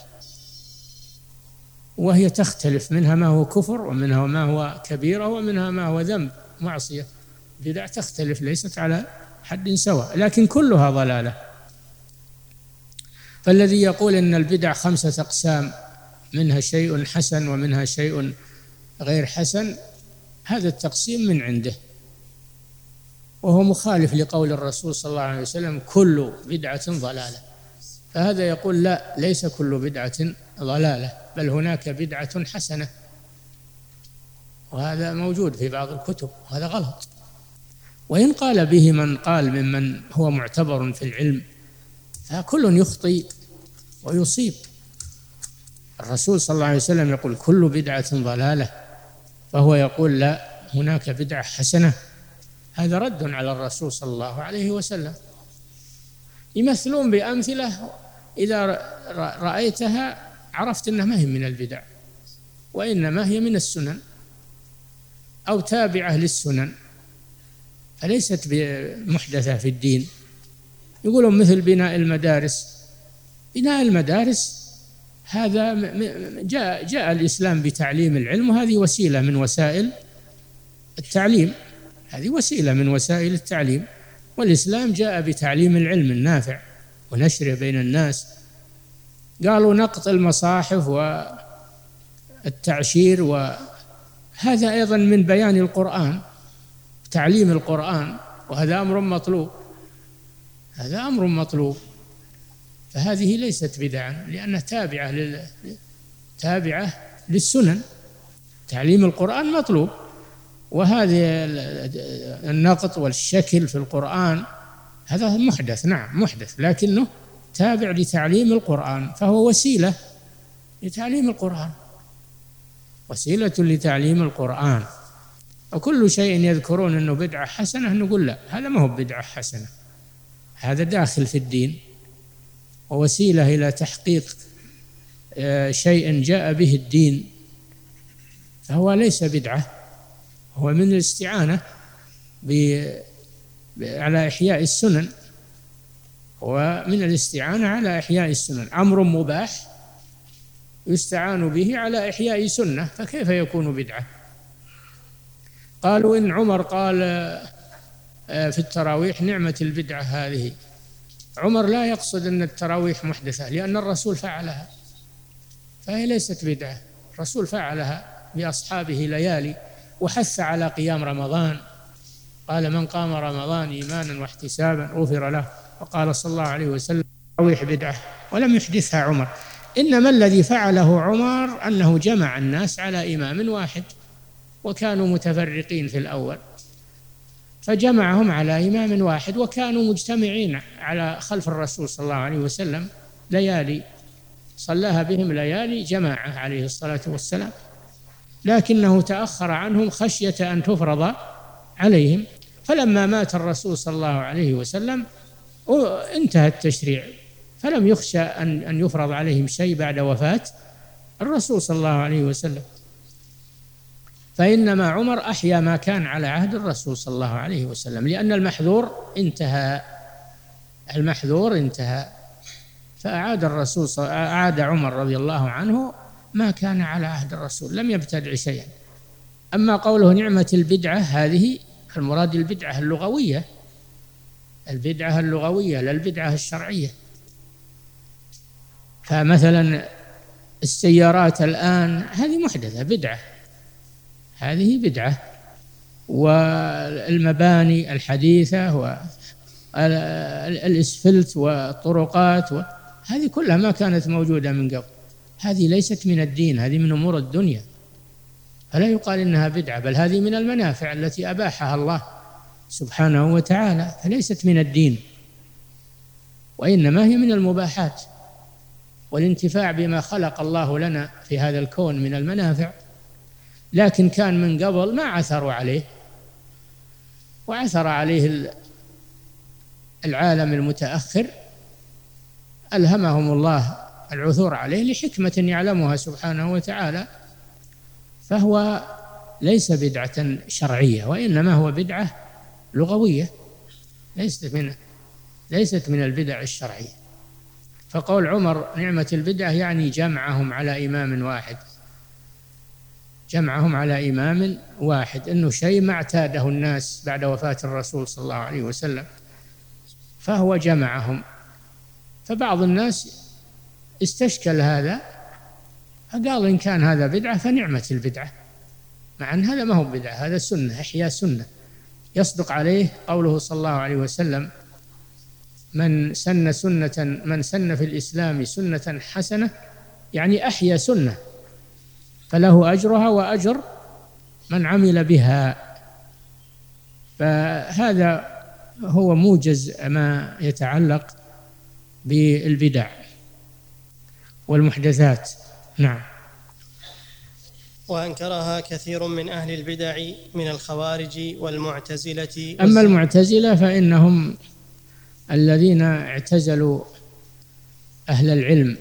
وهي تختلف، منها ما هو كفر ومنها ما هو كبيرة ومنها ما هو ذنب معصية. بدع تختلف، ليست على حد سواء، لكن كلها ضلالة. فالذي يقول إن البدع خمسة أقسام، منها شيء حسن ومنها شيء غير حسن، هذا التقسيم من عنده، وهو مخالف لقول الرسول صلى الله عليه وسلم: كل بدعة ضلالة. فهذا يقول: لا، ليس كل بدعة ضلالة، بل هناك بدعة حسنة، وهذا موجود في بعض الكتب، وهذا غلط. وإن قال به من قال ممن هو معتبر في العلم، فكل يخطئ ويصيب. الرسول صلى الله عليه وسلم يقول: كل بدعة ضلالة، فهو يقول: لا، هناك بدعة حسنة. هذا رد على الرسول صلى الله عليه وسلم. يمثلون بأمثلة إذا رأيتها عرفت أنها ما هي من البدع، وإنما هي من السنن أو تابعة للسنن، فليست محدثة في الدين. يقولون مثل بناء المدارس. بناء المدارس هذا جاء, جاء الإسلام بتعليم العلم، وهذه وسيلة من وسائل التعليم، هذه وسيلة من وسائل التعليم. والإسلام جاء بتعليم العلم النافع ونشره بين الناس. قالوا نقط المصاحف والتعشير، وهذا أيضا من بيان القرآن، تعليم القرآن، وهذا أمر مطلوب، هذا أمر مطلوب. فهذه ليست بدعة، لأنها تابعة لل... تابعة للسنن. تعليم القرآن مطلوب، وهذه النقط والشكل في القرآن هذا محدث، نعم محدث، لكنه تابع لتعليم القرآن، فهو وسيلة لتعليم القرآن، وسيلة لتعليم القرآن. وكل شيء يذكرون أنه بدعة حسنة نقول لا، هذا ما هو بدعة حسنة، هذا داخل في الدين ووسيلة إلى تحقيق شيء جاء به الدين فهو ليس بدعة، هو من الاستعانة على إحياء السنن، هو من الاستعانة على إحياء السنن، أمر مباح يستعان به على إحياء سنة، فكيف يكون بدعة؟ قالوا إن عمر قال في التراويح نعمة البدعة هذه، عمر لا يقصد أن التراويح محدثة لأن الرسول فعلها، فهي ليست بدعة، الرسول فعلها بأصحابه ليالي وحث على قيام رمضان، قال من قام رمضان إيمانا واحتسابا غفر له، وقال صلى الله عليه وسلم التراويح بدعة ولم يحدثها عمر، إنما الذي فعله عمر أنه جمع الناس على إمام واحد وكانوا متفرقين في الأول، فجمعهم على إمام واحد وكانوا مجتمعين على خلف الرسول صلى الله عليه وسلم ليالي، صلاها بهم ليالي جماعة عليه الصلاة والسلام، لكنه تأخر عنهم خشية أن تفرض عليهم، فلما مات الرسول صلى الله عليه وسلم انتهى التشريع، فلم يخشى أن أن يفرض عليهم شيء بعد وفاة الرسول صلى الله عليه وسلم، فإنما عمر أحيا ما كان على عهد الرسول صلى الله عليه وسلم، لأن المحذور انتهى، المحذور انتهى، فأعاد الرسول أعاد عمر رضي الله عنه ما كان على عهد الرسول، لم يبتدع شيئا. أما قوله نعمة البدعة هذه المراد البدعة اللغوية، البدعة اللغوية لا البدعة الشرعية. فمثلا السيارات الآن هذه محدثة بدعة، هذه بدعة، والمباني الحديثة والإسفلت والطرقات هذه كلها ما كانت موجودة من قبل، هذه ليست من الدين، هذه من أمور الدنيا، فلا يقال إنها بدعة، بل هذه من المنافع التي أباحها الله سبحانه وتعالى، فليست من الدين، وإنما هي من المباحات، والانتفاع بما خلق الله لنا في هذا الكون من المنافع. لكن كان من قبل ما عثروا عليه، وعثر عليه العالم المتأخر، ألهمهم الله العثور عليه لحكمة يعلمها سبحانه وتعالى، فهو ليس بدعة شرعية، وإنما هو بدعة لغوية، ليست من ليست من البدع الشرعية. فقول عمر نعمة البدعة يعني جمعهم على إمام واحد، جمعهم على إمام واحد، إنه شيء ما اعتاده الناس بعد وفاة الرسول صلى الله عليه وسلم، فهو جمعهم. فبعض الناس استشكل هذا فقال إن كان هذا بدعة فنعمة البدعة، مع أن هذا ما هو بدعة، هذا سنة، إحياء سنة، يصدق عليه قوله صلى الله عليه وسلم من سن سنة من سن في الإسلام سنة حسنة، يعني أحيا سنة، فله أجرها وأجر من عمل بها. فهذا هو موجز ما يتعلق بالبدع والمحدثات. نعم. وأنكرها كثير من أهل البدع من الخوارج والمعتزلة. أما المعتزلة فإنهم الذين اعتزلوا أهل العلم،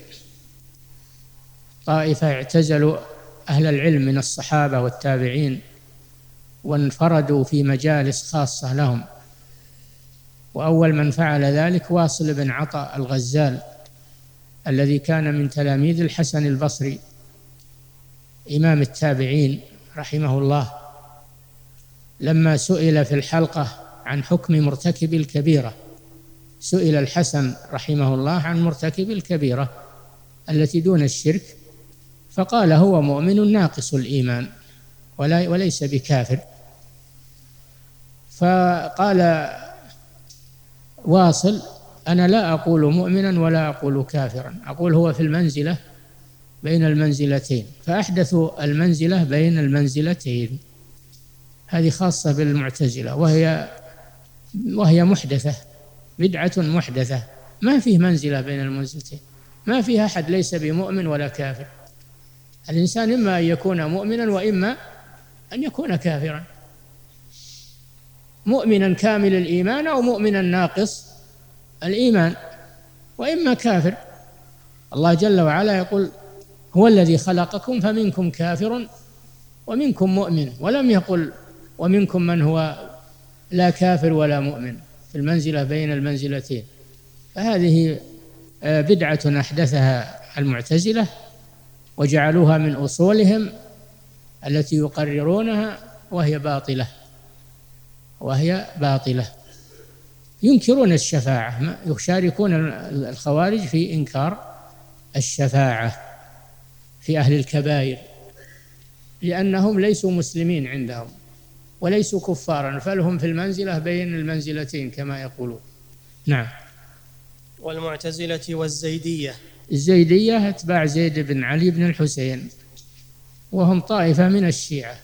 طائفة اعتزلوا أهل العلم من الصحابة والتابعين وانفردوا في مجالس خاصة لهم، وأول من فعل ذلك واصل بن عطاء الغزال الذي كان من تلاميذ الحسن البصري إمام التابعين رحمه الله، لما سئل في الحلقة عن حكم مرتكب الكبيرة، سئل الحسن رحمه الله عن مرتكب الكبيرة التي دون الشرك، فقال هو مؤمن ناقص الإيمان ولا وليس بكافر. فقال واصل أنا لا أقول مؤمنا ولا أقول كافرا، أقول هو في المنزلة بين المنزلتين، فأحدثوا المنزلة بين المنزلتين، هذه خاصة بالمعتزلة، وهي وهي محدثة، بدعة محدثة، ما فيه منزلة بين المنزلتين، ما فيها أحد ليس بمؤمن ولا كافر، الإنسان إما أن يكون مؤمنا وإما أن يكون كافرا، مؤمنا كامل الإيمان أو مؤمنا ناقص الإيمان، وإما كافر. الله جل وعلا يقول هو الذي خلقكم فمنكم كافر ومنكم مؤمن، ولم يقل ومنكم من هو لا كافر ولا مؤمن، في المنزلة بين المنزلتين. فهذه بدعة أحدثها المعتزلة وجعلوها من أصولهم التي يقررونها، وهي باطلة وهي باطلة ينكرون الشفاعة، يشاركون الخوارج في إنكار الشفاعة في أهل الكبائر، لأنهم ليسوا مسلمين عندهم وليسوا كفارا، فلهم في المنزلة بين المنزلتين كما يقولون. نعم. والمعتزلة والزيدية. الزيدية أتباع زيد بن علي بن الحسين، وهم طائفة من الشيعة.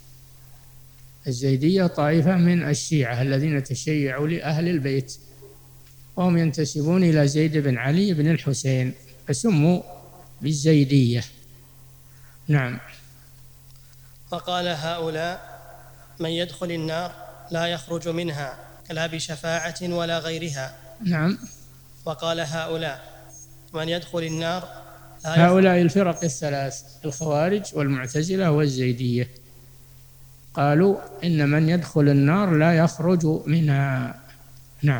الزيدية طائفة من الشيعة الذين تشيعوا لأهل البيت، وهم ينتسبون إلى زيد بن علي بن الحسين فسموا بالزيدية. نعم. فقال هؤلاء: من يدخل النار لا يخرج منها لا بشفاعة ولا غيرها. نعم. وقال هؤلاء: من يدخل النار لا هؤلاء الفرق الثلاث، الخوارج والمعتزلة والزيدية، قالوا إن من يدخل النار لا يخرج منها. نعم.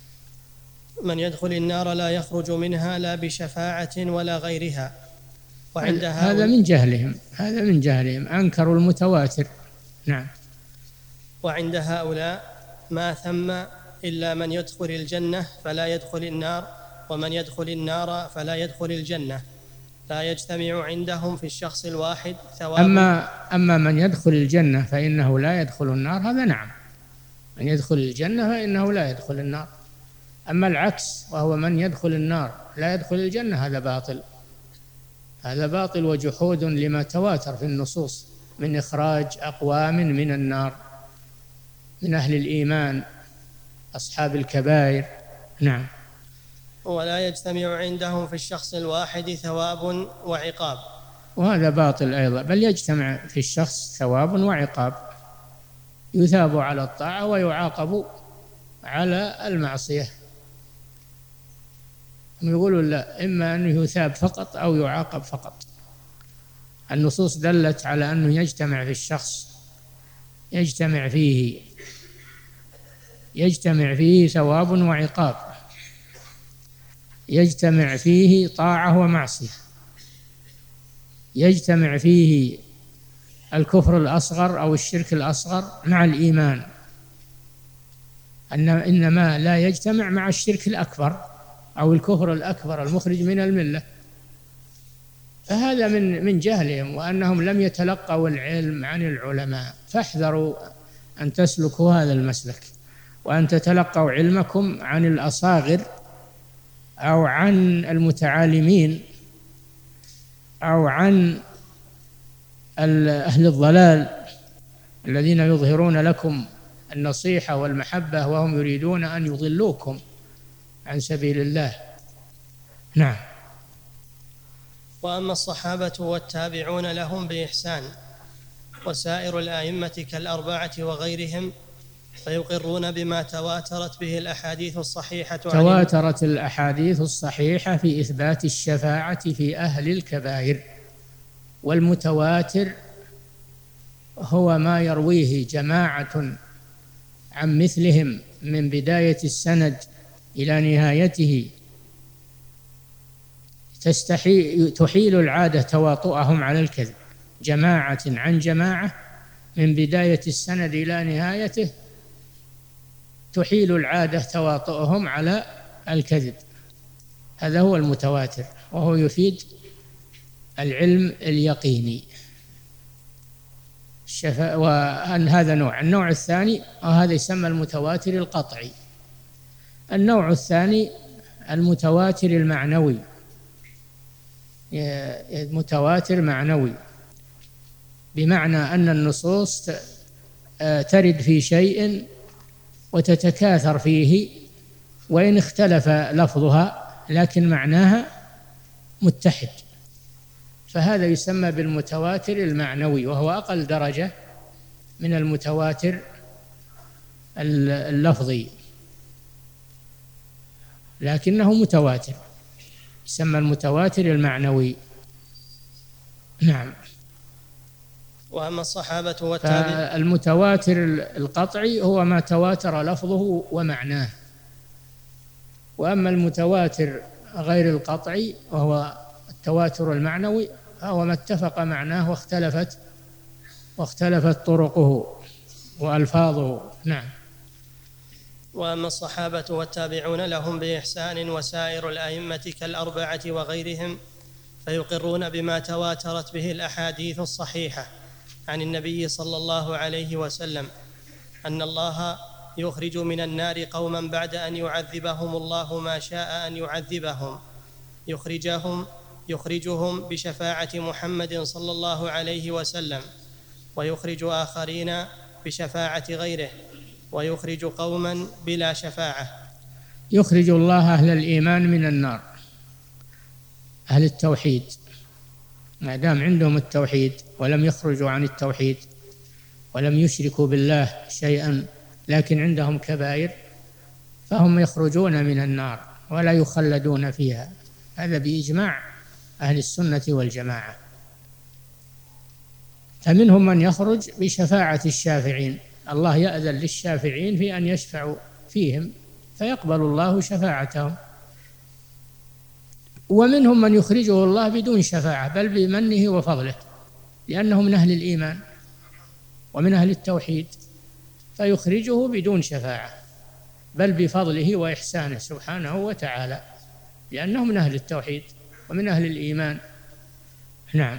من يدخل النار لا يخرج منها لا بشفاعة ولا غيرها. وعند هذا من جهلهم، هذا من جهلهم، أنكروا المتواتر. نعم. وعند هؤلاء ما ثم إلا من يدخل الجنة فلا يدخل النار، ومن يدخل النار فلا يدخل الجنة، لا يجتمع عندهم في الشخص الواحد ثواب. أما, أما من يدخل الجنة فإنه لا يدخل النار، هذا نعم، من يدخل الجنة فإنه لا يدخل النار. أما العكس وهو من يدخل النار لا يدخل الجنة، هذا باطل، هذا باطل وجحود لما تواتر في النصوص من إخراج أقوام من النار من أهل الإيمان أصحاب الكبائر. نعم. ولا يجتمع عندهم في الشخص الواحد ثواب وعقاب، وهذا باطل أيضا، بل يجتمع في الشخص ثواب وعقاب، يثاب على الطاعة ويعاقب على المعصية. يقولوا لا، إما أنه يثاب فقط أو يعاقب فقط. النصوص دلت على أنه يجتمع في الشخص، يجتمع فيه يجتمع فيه ثواب وعقاب، يجتمع فيه طاعة ومعصية، يجتمع فيه الكفر الأصغر أو الشرك الأصغر مع الإيمان، إنما لا يجتمع مع الشرك الأكبر أو الكفر الأكبر المخرج من الملة. فهذا من من جهلهم، وأنهم لم يتلقوا العلم عن العلماء، فاحذروا أن تسلكوا هذا المسلك، وأن تتلقوا علمكم عن الأصاغر أو عن المتعالمين أو عن أهل الضلال الذين يظهرون لكم النصيحة والمحبة وهم يريدون أن يضلوكم عن سبيل الله. نعم. وأما الصحابة والتابعون لهم بإحسان وسائر الأئمة كالأربعة وغيرهم فيقرون بما تواترت به الأحاديث الصحيحة تواترت الأحاديث الصحيحة في إثبات الشفاعة في أهل الكبائر. والمتواتر هو ما يرويه جماعة عن مثلهم من بداية السند إلى نهايته، تستحي تحيل العادة تواطؤهم على الكذب. جماعة عن جماعة من بداية السند إلى نهايته تحيل العادة تواطؤهم على الكذب، هذا هو المتواتر، وهو يفيد العلم اليقيني. وأن هذا نوع. النوع الثاني وهذا يسمى المتواتر القطعي. النوع الثاني المتواتر المعنوي، متواتر معنوي، بمعنى أن النصوص ترد في شيء وتتكاثر فيه، وإن اختلف لفظها لكن معناها متحد، فهذا يسمى بالمتواتر المعنوي، وهو أقل درجة من المتواتر اللفظي، لكنه متواتر، يسمى المتواتر المعنوي. نعم. وأما الصحابة والتابعين. المتواتر القطعي هو ما تواتر لفظه ومعناه، وأما المتواتر غير القطعي وهو التواتر المعنوي هو ما اتفق معناه واختلفت واختلفت طرقه وألفاظه. نعم. وأما الصحابة والتابعون لهم بإحسان وسائر الأئمة كالأربعة وغيرهم فيقرون بما تواترت به الأحاديث الصحيحة عن النبي صلى الله عليه وسلم أن الله يخرج من النار قوما بعد أن يعذبهم الله ما شاء أن يعذبهم، يخرجهم يخرجهم بشفاعة محمد صلى الله عليه وسلم، ويخرج آخرين بشفاعة غيره، ويخرج قوما بلا شفاعة. يخرج الله أهل الإيمان من النار، أهل التوحيد، ما دام عندهم التوحيد ولم يخرجوا عن التوحيد ولم يشركوا بالله شيئا لكن عندهم كبائر فهم يخرجون من النار ولا يخلدون فيها، هذا بإجماع أهل السنة والجماعة. فمنهم من يخرج بشفاعة الشافعين، الله يأذن للشافعين في أن يشفعوا فيهم فيقبل الله شفاعتهم. ومنهم من يخرجه الله بدون شفاعة بل بمنه وفضله، لأنه من أهل الإيمان ومن أهل التوحيد، فيخرجه بدون شفاعة بل بفضله وإحسانه سبحانه وتعالى، لأنه من أهل التوحيد ومن أهل الإيمان. نعم.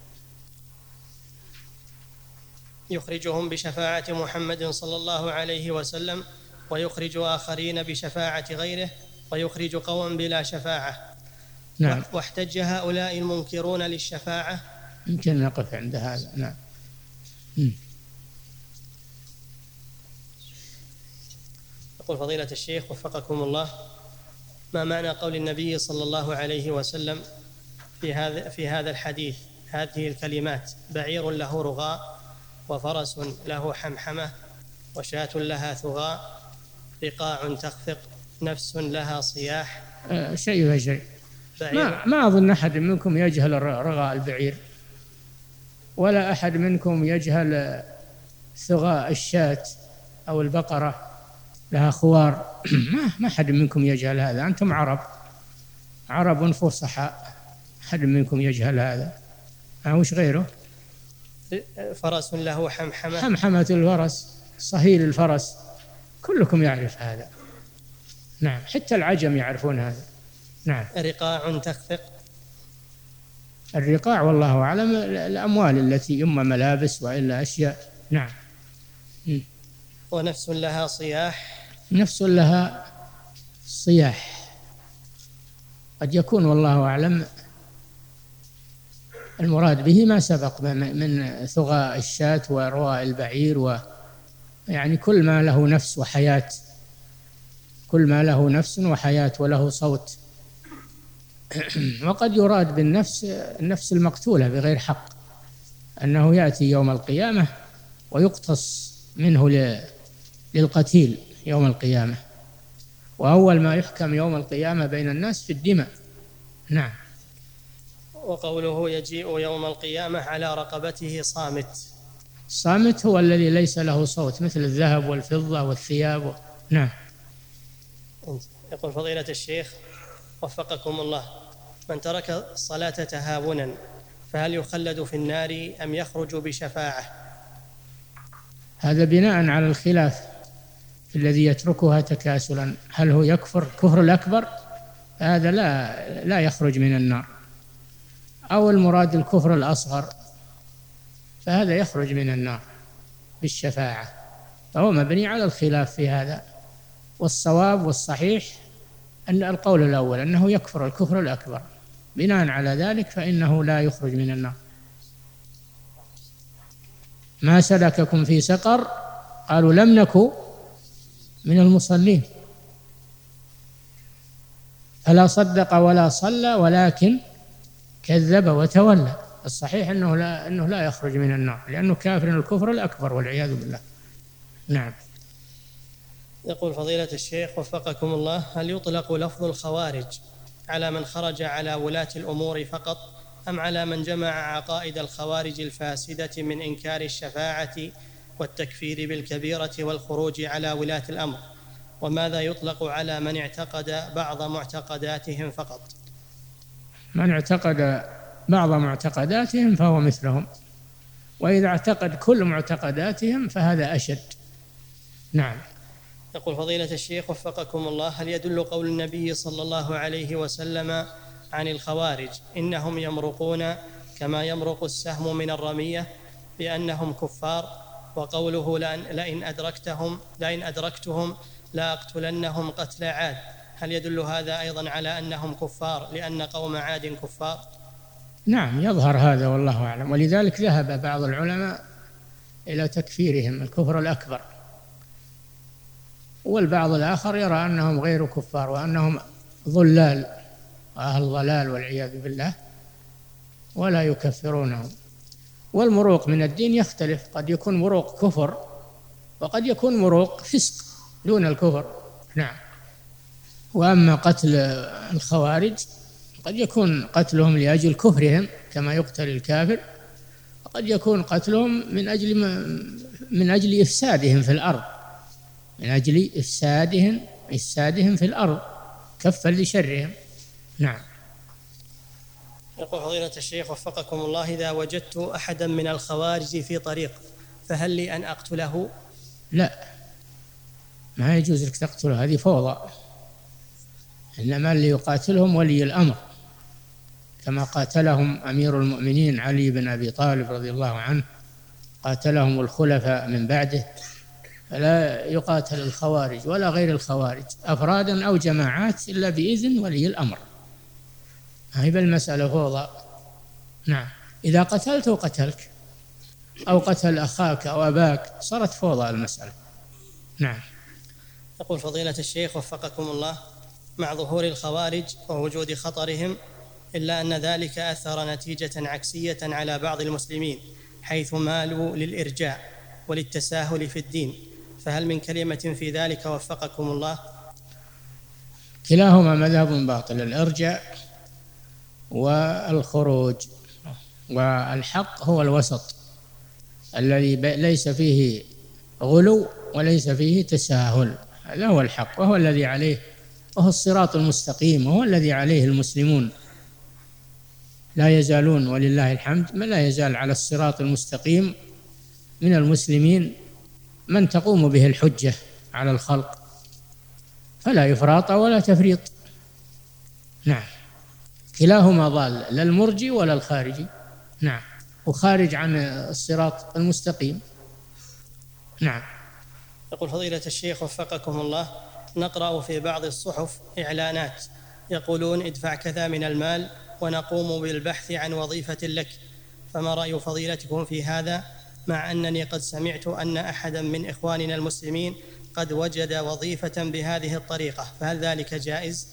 يخرجهم بشفاعة محمد صلى الله عليه وسلم، ويخرج آخرين بشفاعة غيره، ويخرج قوما بلا شفاعة. نعم. واحتج هؤلاء المنكرون للشفاعة. يمكن نقف عند هذا. نعم. م. يقول فضيلة الشيخ وفقكم الله: ما معنى قول النبي صلى الله عليه وسلم في هذا في هذا الحديث هذه الكلمات: بعير له رغاء، وفرس له حمحمة، وشاة لها ثغاء، رقاع تخفق، نفس لها صياح؟ آه شيء فشيء. ما, ما أظن أحد منكم يجهل رغاء البعير، ولا أحد منكم يجهل ثغاء الشاة أو البقرة لها خوار. ما ما أحد منكم يجهل هذا، أنتم عرب عرب فصحاء، أحد منكم يجهل هذا. ما وش غيره؟ فرس له حمحمة، حمحمة الفرس، صهيل الفرس، كلكم يعرف هذا. نعم، حتى العجم يعرفون هذا. نعم. رقاع تخفق. الرقاع والله أعلم الأموال التي إما ملابس وإلا أشياء. نعم. م. ونفس لها صياح. نفس لها صياح قد يكون والله أعلم المراد به ما سبق من ثغاء الشاة ورواء البعير، ويعني كل ما له نفس وحياة، كل ما له نفس وحياة وله صوت. وقد يراد بالنفس النفس المقتولة بغير حق، أنه يأتي يوم القيامة ويقتص منه للقتيل يوم القيامة، وأول ما يحكم يوم القيامة بين الناس في الدماء. نعم. وقوله يجيء يوم القيامة على رقبته صامت. الصامت هو الذي ليس له صوت، مثل الذهب والفضة والثياب. نعم. يقول فضيلة الشيخ وفقكم الله: من ترك الصلاة تهاونا فهل يخلد في النار أم يخرج بشفاعة؟ هذا بناء على الخلاف في الذي يتركها تكاسلا، هل هو يكفر كفر الأكبر؟ هذا لا لا يخرج من النار، أو المراد الكفر الأصغر فهذا يخرج من النار بالشفاعة، فهو مبني على الخلاف في هذا. والصواب والصحيح أن القول الأول أنه يكفر الكفر الأكبر، بناء على ذلك فإنه لا يخرج من النار. ما سلككم في سقر؟ قالوا لم نكن من المصلين. فلا صدق ولا صلى ولكن كذب وتولى. الصحيح أنه لا, أنه لا يخرج من النار لأنه كافر الكفر الأكبر والعياذ بالله. نعم. يقول فضيلة الشيخ وفقكم الله: هل يطلق لفظ الخوارج على من خرج على ولاة الأمور فقط أم على من جمع عقائد الخوارج الفاسدة من إنكار الشفاعة والتكفير بالكبيرة والخروج على ولاة الأمر؟ وماذا يطلق على من اعتقد بعض معتقداتهم فقط؟ من اعتقد بعض معتقداتهم فهو مثلهم، وإذا اعتقد كل معتقداتهم فهذا أشد. نعم. يقول فضيلة الشيخ وفقكم الله: هل يدل قول النبي صلى الله عليه وسلم عن الخوارج إنهم يمرقون كما يمرق السهم من الرمية بأنهم كفار، وقوله لئن أدركتهم لئن أدركتهم لأقتلنهم قتل عاد، هل يدل هذا أيضا على أنهم كفار لأن قوم عاد كفار؟ نعم، يظهر هذا والله أعلم، ولذلك ذهب بعض العلماء إلى تكفيرهم الكفر الأكبر، والبعض الآخر يرى أنهم غير كفار وأنهم ضلال أهل ضلال والعياذ بالله ولا يكفرونهم. والمروق من الدين يختلف، قد يكون مروق كفر وقد يكون مروق فسق دون الكفر. نعم. وأما قتل الخوارج قد يكون قتلهم لأجل كفرهم كما يقتل الكافر، وقد يكون قتلهم من أجل من أجل إفسادهم في الأرض، من أجل إفسادهم إفسادهم في الأرض كفا لشرهم. نعم. يقول فضيلة الشيخ وفقكم الله: إذا وجدت أحدا من الخوارج في طريق فهل لي أن أقتله؟ لا، ما يجوز لك تقتله، هذه فوضى، إنما اللي يقاتلهم ولي الأمر كما قاتلهم أمير المؤمنين علي بن أبي طالب رضي الله عنه، قاتلهم الخلفاء من بعده، فلا يقاتل الخوارج ولا غير الخوارج أفرادا أو جماعات إلا بإذن ولي الأمر. هاي بالمسألة فوضى. نعم. إذا قتلته قتلك أو قتل أخاك أو أباك صارت فوضى المسألة. نعم. يقول فضيلة الشيخ وفقكم الله: مع ظهور الخوارج ووجود خطرهم إلا أن ذلك أثر نتيجة عكسية على بعض المسلمين حيث مالوا للإرجاء وللتساهل في الدين، فهل من كلمة في ذلك وفقكم الله؟ كلاهما مذهب باطل، الإرجاء والخروج، والحق هو الوسط الذي ليس فيه غلو وليس فيه تساهل، هذا هو الحق وهو الذي عليه، وهو الصراط المستقيم، وهو الذي عليه المسلمون، لا يزالون ولله الحمد ما لا يزال على الصراط المستقيم من المسلمين من تقوم به الحجة على الخلق، فلا يفراط ولا تفريط. نعم. كلاهما ضال، لا المرجي ولا الخارجي. نعم. وخارج عن الصراط المستقيم. نعم. يقول فضيلة الشيخ وفقكم الله: نقرأ في بعض الصحف إعلانات يقولون ادفع كذا من المال ونقوم بالبحث عن وظيفة لك، فما رأي فضيلتكم في هذا، مع أنني قد سمعت أن أحدا من إخواننا المسلمين قد وجد وظيفة بهذه الطريقة، فهل ذلك جائز؟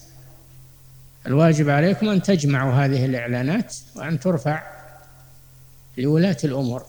الواجب عليكم أن تجمعوا هذه الإعلانات وأن ترفع لولاة الأمور.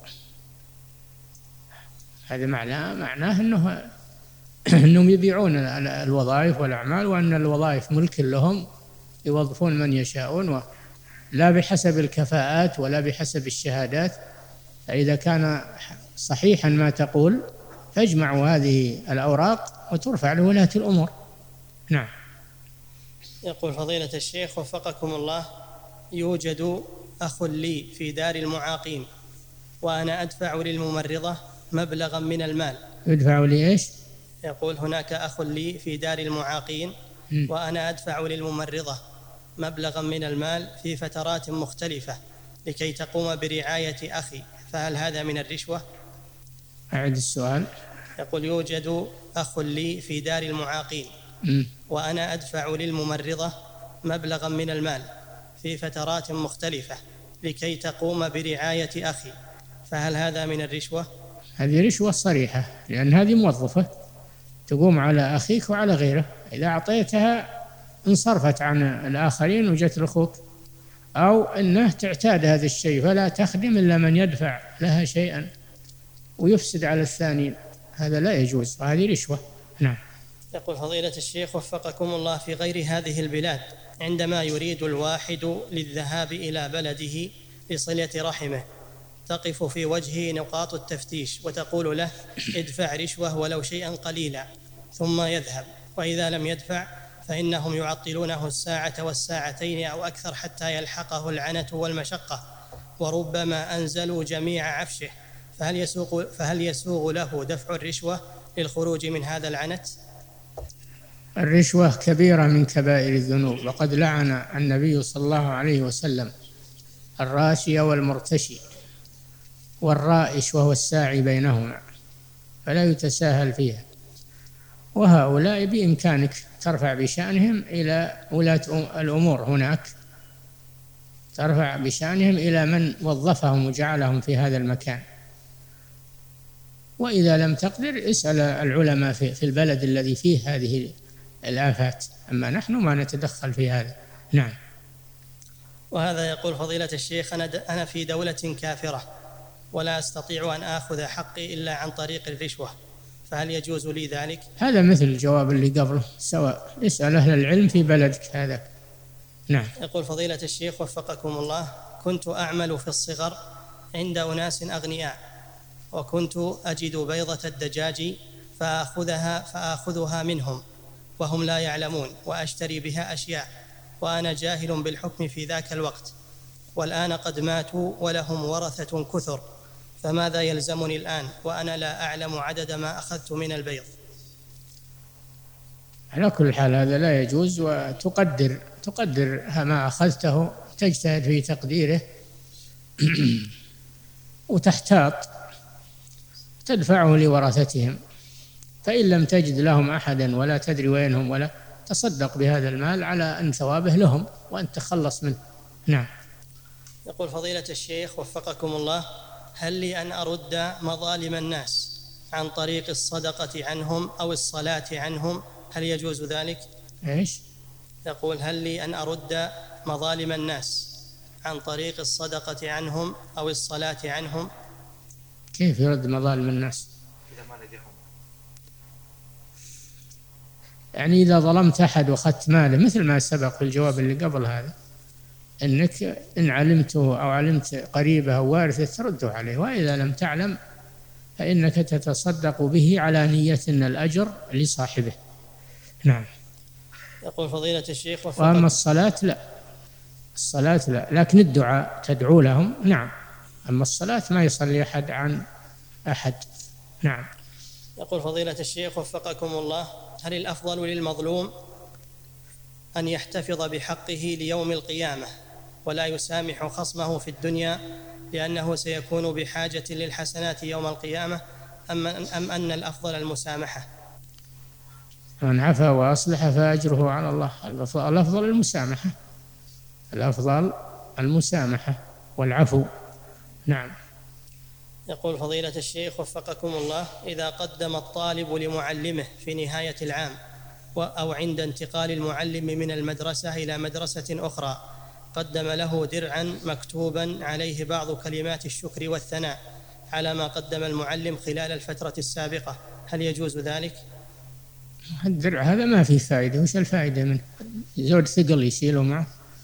هذا معناه معناه أنه أنهم يبيعون الوظائف والأعمال، وأن الوظائف ملك لهم يوظفون من يشاءون، لا بحسب الكفاءات ولا بحسب الشهادات. فإذا كان صحيحا ما تقول فاجمعوا هذه الأوراق وترفع لولاة الأمور. نعم. يقول فضيلة الشيخ وفقكم الله: يوجد أخ لي في دار المعاقين وأنا أدفع للممرضة مبلغا من المال. يدفع لي إيش؟ يقول هناك أخ لي في دار المعاقين وأنا أدفع للممرضة مبلغا من المال في فترات مختلفة لكي تقوم برعاية أخي، فهل هذا من الرشوة؟ أعد السؤال. يقول يوجد أخ لي في دار المعاقين م. وأنا أدفع للممرضة مبلغا من المال في فترات مختلفة لكي تقوم برعاية أخي، فهل هذا من الرشوة؟ هذه رشوة صريحة، لأن هذه موظفة تقوم على أخيك وعلى غيره، إذا أعطيتها انصرفت عن الآخرين وجت لأخوك، أو أنه تعتاد هذا الشيء فلا تخدم إلا من يدفع لها شيئا ويفسد على الثانيين، هذا لا يجوز وهذه رشوة. نعم. يقول فضيلة الشيخ وفقكم الله، في غير هذه البلاد عندما يريد الواحد للذهاب إلى بلده لصلة رحمه تقف في وجهه نقاط التفتيش وتقول له ادفع رشوة ولو شيئا قليلا ثم يذهب، وإذا لم يدفع فإنهم يعطلونه الساعة والساعتين أو أكثر حتى يلحقه العنة والمشقة، وربما أنزلوا جميع عفشه، فهل يسوغ, فهل يسوغ له دفع الرشوة للخروج من هذا العنت؟ الرشوة كبيرة من كبائر الذنوب، وقد لعن النبي صلى الله عليه وسلم الراشي والمرتشي والرائش وهو الساعي بينهما، فلا يتساهل فيها. وهؤلاء بإمكانك ترفع بشأنهم إلى ولاة الأمور هناك، ترفع بشأنهم إلى من وظفهم وجعلهم في هذا المكان، وإذا لم تقدر اسأل العلماء في البلد الذي فيه هذه الآفات، أما نحن ما نتدخل في هذا. نعم. وهذا يقول فضيلة الشيخ أنا في دولة كافرة ولا أستطيع أن آخذ حقي إلا عن طريق الرشوة، فهل يجوز لي ذلك؟ هذا مثل الجواب اللي قبله سواء، اسأل أهل العلم في بلدك هذا. نعم. يقول فضيلة الشيخ وفقكم الله، كنت أعمل في الصغر عند أناس أغنياء، وكنت أجد بيضة الدجاج فأخذها, فأخذها منهم وهم لا يعلمون وأشتري بها أشياء وأنا جاهل بالحكم في ذاك الوقت، والآن قد ماتوا ولهم ورثة كثر، فماذا يلزمني الآن وأنا لا أعلم عدد ما أخذت من البيض؟ على كل حال هذا لا يجوز، وتقدر تقدر ما أخذته، تجتهد في تقديره وتحتاط تدفعه لورثتهم، فإن لم تجد لهم أحدا ولا تدري وينهم ولا تصدق بهذا المال على أن ثوابه لهم وأن تخلص منه. نعم. يقول فضيلة الشيخ وفقكم الله، هل لي أن أرد مظالم الناس عن طريق الصدقة عنهم أو الصلاة عنهم، هل يجوز ذلك؟ إيش؟ يقول هل لي أن أرد مظالم الناس عن طريق الصدقة عنهم أو الصلاة عنهم؟ كيف يرد مظالم الناس؟ يعني إذا ظلمت أحد وأخذت ماله، مثل ما سبق في الجواب اللي قبل هذا، أنك إن علمته أو علمت قريبه أو وارثه ترده عليه، وإذا لم تعلم فإنك تتصدق به على نية أن الأجر لصاحبه. نعم. يقول فضيلة الشيخ وفقط. وأما الصلاة لا، الصلاة لا، لكن الدعاء تدعو لهم. نعم. أما الصلاة ما يصلي أحد عن أحد. نعم. يقول فضيلة الشيخ وفقكم الله، هل الأفضل للمظلوم أن يحتفظ بحقه ليوم القيامة ولا يسامح خصمه في الدنيا لأنه سيكون بحاجة للحسنات يوم القيامة، أم, أم أن الأفضل المسامحة؟ من عفا وأصلح فأجره على الله. الأفضل المسامحة، الأفضل المسامحة والعفو. نعم. يقول فضيلة الشيخ وفقكم الله، إذا قدم الطالب لمعلمه في نهاية العام أو عند انتقال المعلم من المدرسة إلى مدرسة أخرى قدم له درعا مكتوبا عليه بعض كلمات الشكر والثناء على ما قدم المعلم خلال الفترة السابقة، هل يجوز ذلك؟ الدرع هذا ما فيه فائدة، وش الفائدة منه؟ زود ثقل يشيله معه،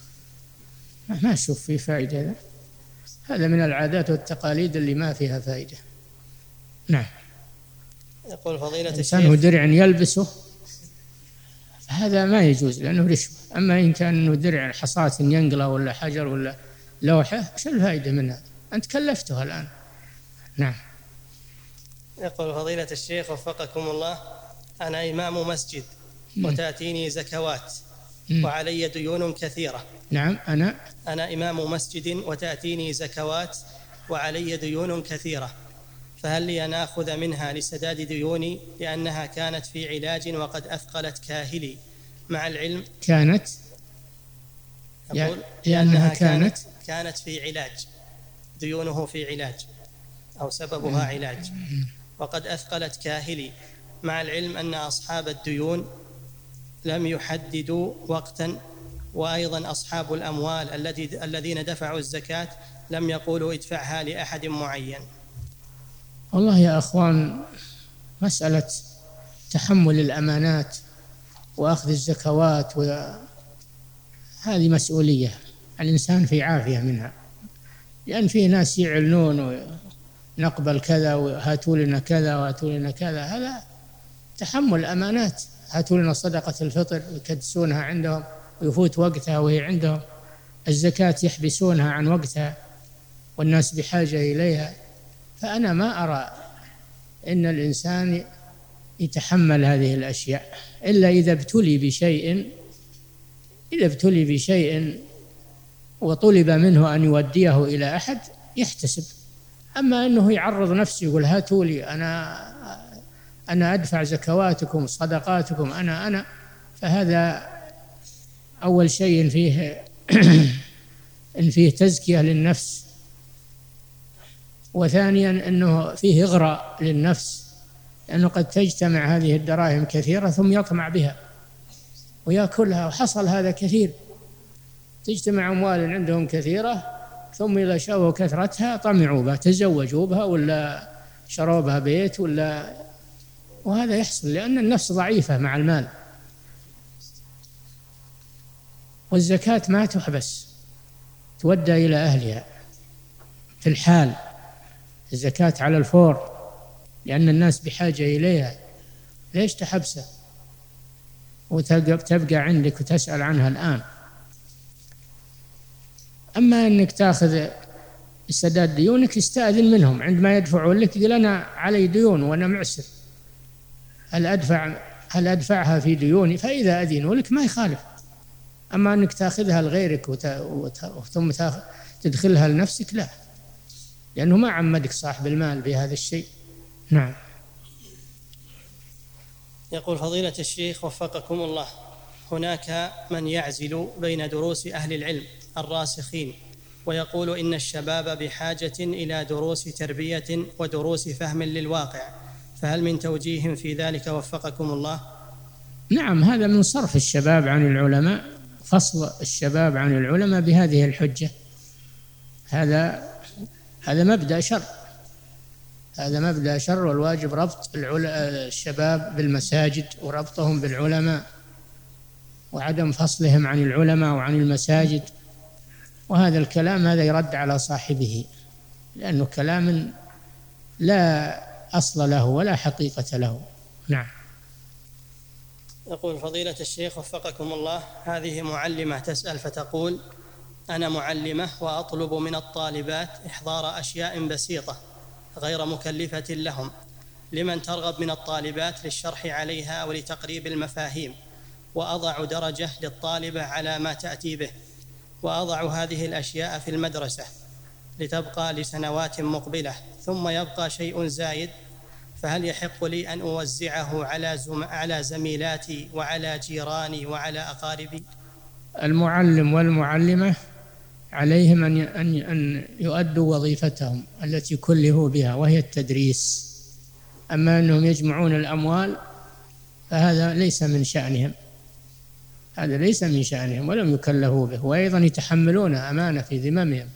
ما أشوف فيه فائدة. هذا هذا من العادات والتقاليد اللي ما فيها فائدة. نعم. يقول فضيلة الإنسان الشيخ، هو درع يلبسه هذا ما يجوز لأنه رشوة، أما إن كان إنه درع حصاة ينقله ولا حجر ولا لوحة، وش الفائدة منها؟ أنت كلفتها الآن. نعم. يقول فضيلة الشيخ وفقكم الله، أنا إمام مسجد وتأتيني زكوات وعلي ديون كثيرة. نعم. أنا أنا إمام مسجد وتأتيني زكوات وعلي ديون كثيرة، فهل لي أن آخذ منها لسداد ديوني لأنها كانت في علاج وقد أثقلت كاهلي مع العلم؟ كانت أقول لأنها كانت كانت في علاج، ديونه في علاج أو سببها علاج وقد أثقلت كاهلي، مع العلم أن أصحاب الديون لم يحددوا وقتا، وأيضا أصحاب الأموال الذين دفعوا الزكاة لم يقولوا ادفعها لأحد معين. والله يا أخوان، مسألة تحمل الأمانات وأخذ الزكوات، وهذه مسؤولية الإنسان في عافية منها، لأن في ناس يعلنون ونقبل كذا وهاتوا لنا كذا وهاتوا لنا كذا، هذا تحمل أمانات. هاتوا لنا صدقة الفطر ويكدسونها عندهم ويفوت وقتها وهي عندهم، الزكاة يحبسونها عن وقتها والناس بحاجة إليها. فأنا ما أرى إن الإنسان يتحمل هذه الأشياء إلا إذا ابتلي بشيء إذا ابتلي بشيء وطلب منه أن يوديه إلى أحد يحتسب. أما أنه يعرض نفسه يقول هاتوا لي أنا أنا أدفع زكواتكم صدقاتكم أنا أنا فهذا أول شيء فيه إن فيه تزكية للنفس، وثانيا أنه فيه إغراء للنفس، لأنه قد تجتمع هذه الدراهم كثيرة ثم يطمع بها ويأكلها، وحصل هذا كثير. تجتمع أموال عندهم كثيرة ثم إذا شافوا كثرتها طمعوا بها، تزوجوا بها ولا شروا بها بيت ولا، وهذا يحصل لأن النفس ضعيفة مع المال. والزكاة ما تحبس، تودى إلى أهلها في الحال، الزكاة على الفور لأن الناس بحاجة إليها، ليش تحبسها وتبقى عندك وتسأل عنها الآن؟ أما أنك تأخذ السداد ديونك استأذن منهم عندما يدفعوا لك، يقول أنا علي ديون وأنا معسر، هل أدفع هل أدفعها في ديوني؟ فإذا أذنوا لك ما يخالف. أما أنك تأخذها لغيرك وت... وت... ثم تدخلها لنفسك لا، لأنه ما عمدك صاحب المال بهذا الشيء. نعم. يقول فضيلة الشيخ وفقكم الله، هناك من يعزل بين دروس أهل العلم الراسخين ويقول إن الشباب بحاجة إلى دروس تربية ودروس فهم للواقع، فهل من توجيه في ذلك وفقكم الله؟ نعم، هذا من صرف الشباب عن العلماء، فصل الشباب عن العلماء بهذه الحجة، هذا هذا مبدأ شر، هذا مبدأ شر، والواجب ربط الشباب بالمساجد وربطهم بالعلماء وعدم فصلهم عن العلماء وعن المساجد. وهذا الكلام هذا يرد على صاحبه، لأنه كلام لا أصل له ولا حقيقة له. نعم. يقول فضيلة الشيخ وفقكم الله، هذه معلمة تسأل فتقول: أنا معلمة وأطلب من الطالبات إحضار أشياء بسيطة غير مكلفة لهم، لمن ترغب من الطالبات للشرح عليها ولتقريب المفاهيم، وأضع درجة للطالبة على ما تأتي به، وأضع هذه الأشياء في المدرسة لتبقى لسنوات مقبلة، ثم يبقى شيء زايد، فهل يحق لي أن أوزعه على زم... على زميلاتي وعلى جيراني وعلى أقاربي؟ المعلم والمعلمة عليهم أن أن يؤدوا وظيفتهم التي كلفوا بها وهي التدريس. أما أنهم يجمعون الأموال فهذا ليس من شأنهم، هذا ليس من شأنهم ولم يكلفوا به، وأيضا يتحملون أمانة في ذممهم.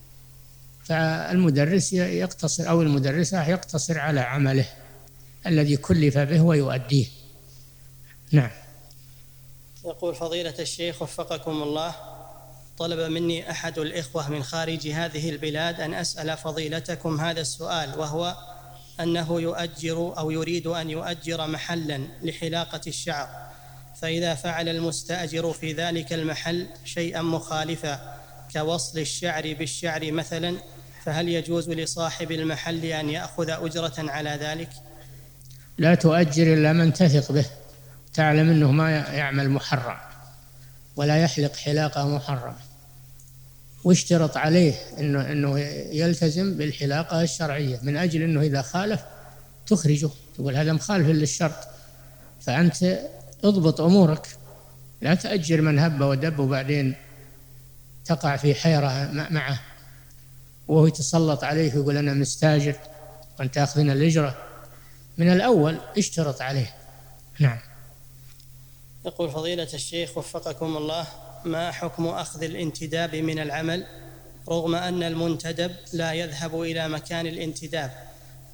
فالمدرس يقتصر أو المدرسة يقتصر على عمله الذي كلف به ويؤديه. نعم. يقول فضيلة الشيخ وفقكم الله، طلب مني أحد الإخوة من خارج هذه البلاد أن أسأل فضيلتكم هذا السؤال، وهو أنه يؤجر أو يريد أن يؤجر محلا لحلاقة الشعر، فإذا فعل المستأجر في ذلك المحل شيئا مخالفا كوصل الشعر بالشعر مثلا، فهل يجوز لصاحب المحل أن يأخذ أجرة على ذلك؟ لا تؤجر إلا من تثق به، تعلم أنه ما يعمل محرم ولا يحلق حلاقة محرم، واشترط عليه أنه, إنه يلتزم بالحلاقة الشرعية، من أجل أنه إذا خالف تخرجه، تقول هذا مخالف للشرط. فأنت اضبط أمورك، لا تأجر من هب ودب وبعدين تقع في حيرة معه وهو يتسلط عليك ويقول أنا مستاجر وأنت تأخذنا الأجرة. من الأول اشترط عليه. نعم. يقول فضيلة الشيخ وفقكم الله، ما حكم أخذ الانتداب من العمل رغم أن المنتدب لا يذهب إلى مكان الانتداب،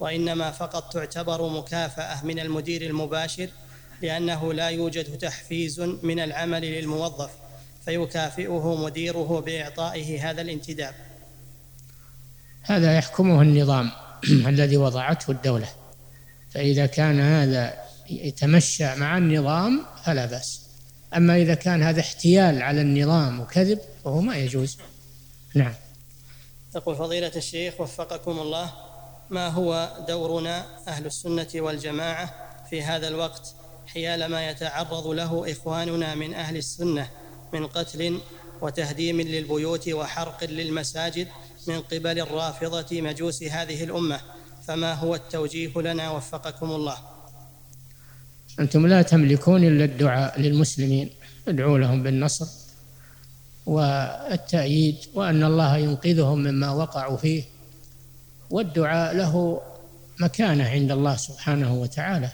وإنما فقط تعتبر مكافأة من المدير المباشر، لأنه لا يوجد تحفيز من العمل للموظف فيكافئه مديره بإعطائه هذا الانتداب. هذا يحكمه النظام الذي وضعته الدولة، فإذا كان هذا يتمشى مع النظام فلا بأس، أما إذا كان هذا احتيال على النظام وكذب فهو ما يجوز. نعم. يقول فضيلة الشيخ وفقكم الله: ما هو دورنا أهل السنة والجماعة في هذا الوقت حيال ما يتعرض له إخواننا من أهل السنة من قتل وتهديم للبيوت وحرق للمساجد من قبل الرافضة مجوس هذه الأمة؟ فما هو التوجيه لنا وفقكم الله؟ أنتم لا تملكون إلا الدعاء للمسلمين، ادعوا لهم بالنصر والتأييد وأن الله ينقذهم مما وقعوا فيه، والدعاء له مكانة عند الله سبحانه وتعالى.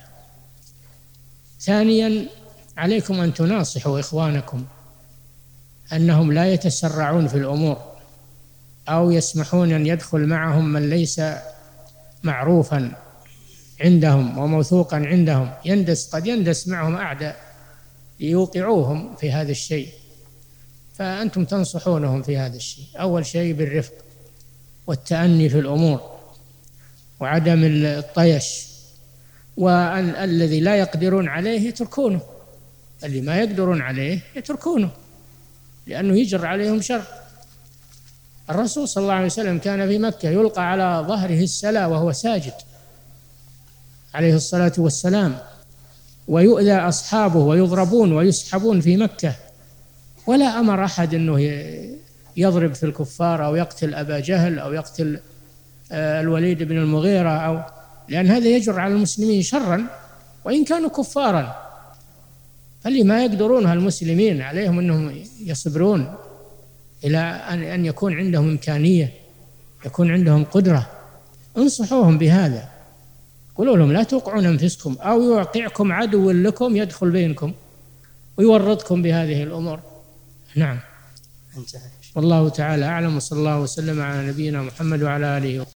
ثانيا، عليكم أن تناصحوا إخوانكم أنهم لا يتسرعون في الأمور أو يسمحون أن يدخل معهم من ليس معروفا عندهم وموثوقا عندهم، يندس قد يندس معهم أعداء يوقعوهم في هذا الشيء، فأنتم تنصحونهم في هذا الشيء. أول شيء بالرفق والتأني في الأمور وعدم الطيش، والذي لا يقدرون عليه يتركونه، اللي ما يقدرون عليه يتركونه لأنه يجر عليهم شر. الرسول صلى الله عليه وسلم كان في مكة يلقى على ظهره السلا وهو ساجد عليه الصلاة والسلام، ويؤذى أصحابه ويضربون ويسحبون في مكة، ولا أمر أحد أنه يضرب في الكفار أو يقتل أبا جهل أو يقتل الوليد بن المغيرة، أو لأن هذا يجر على المسلمين شرا وإن كانوا كفارا. فاللي ما يقدرونها المسلمين عليهم أنهم يصبرون إلى أن يكون عندهم إمكانية، يكون عندهم قدرة. انصحوهم بهذا، قولوا لهم لا توقعون أنفسكم أو يوقعكم عدو لكم يدخل بينكم ويورطكم بهذه الأمور. نعم. والله تعالى أعلم، وصلى الله وسلم على نبينا محمد وعلى آله.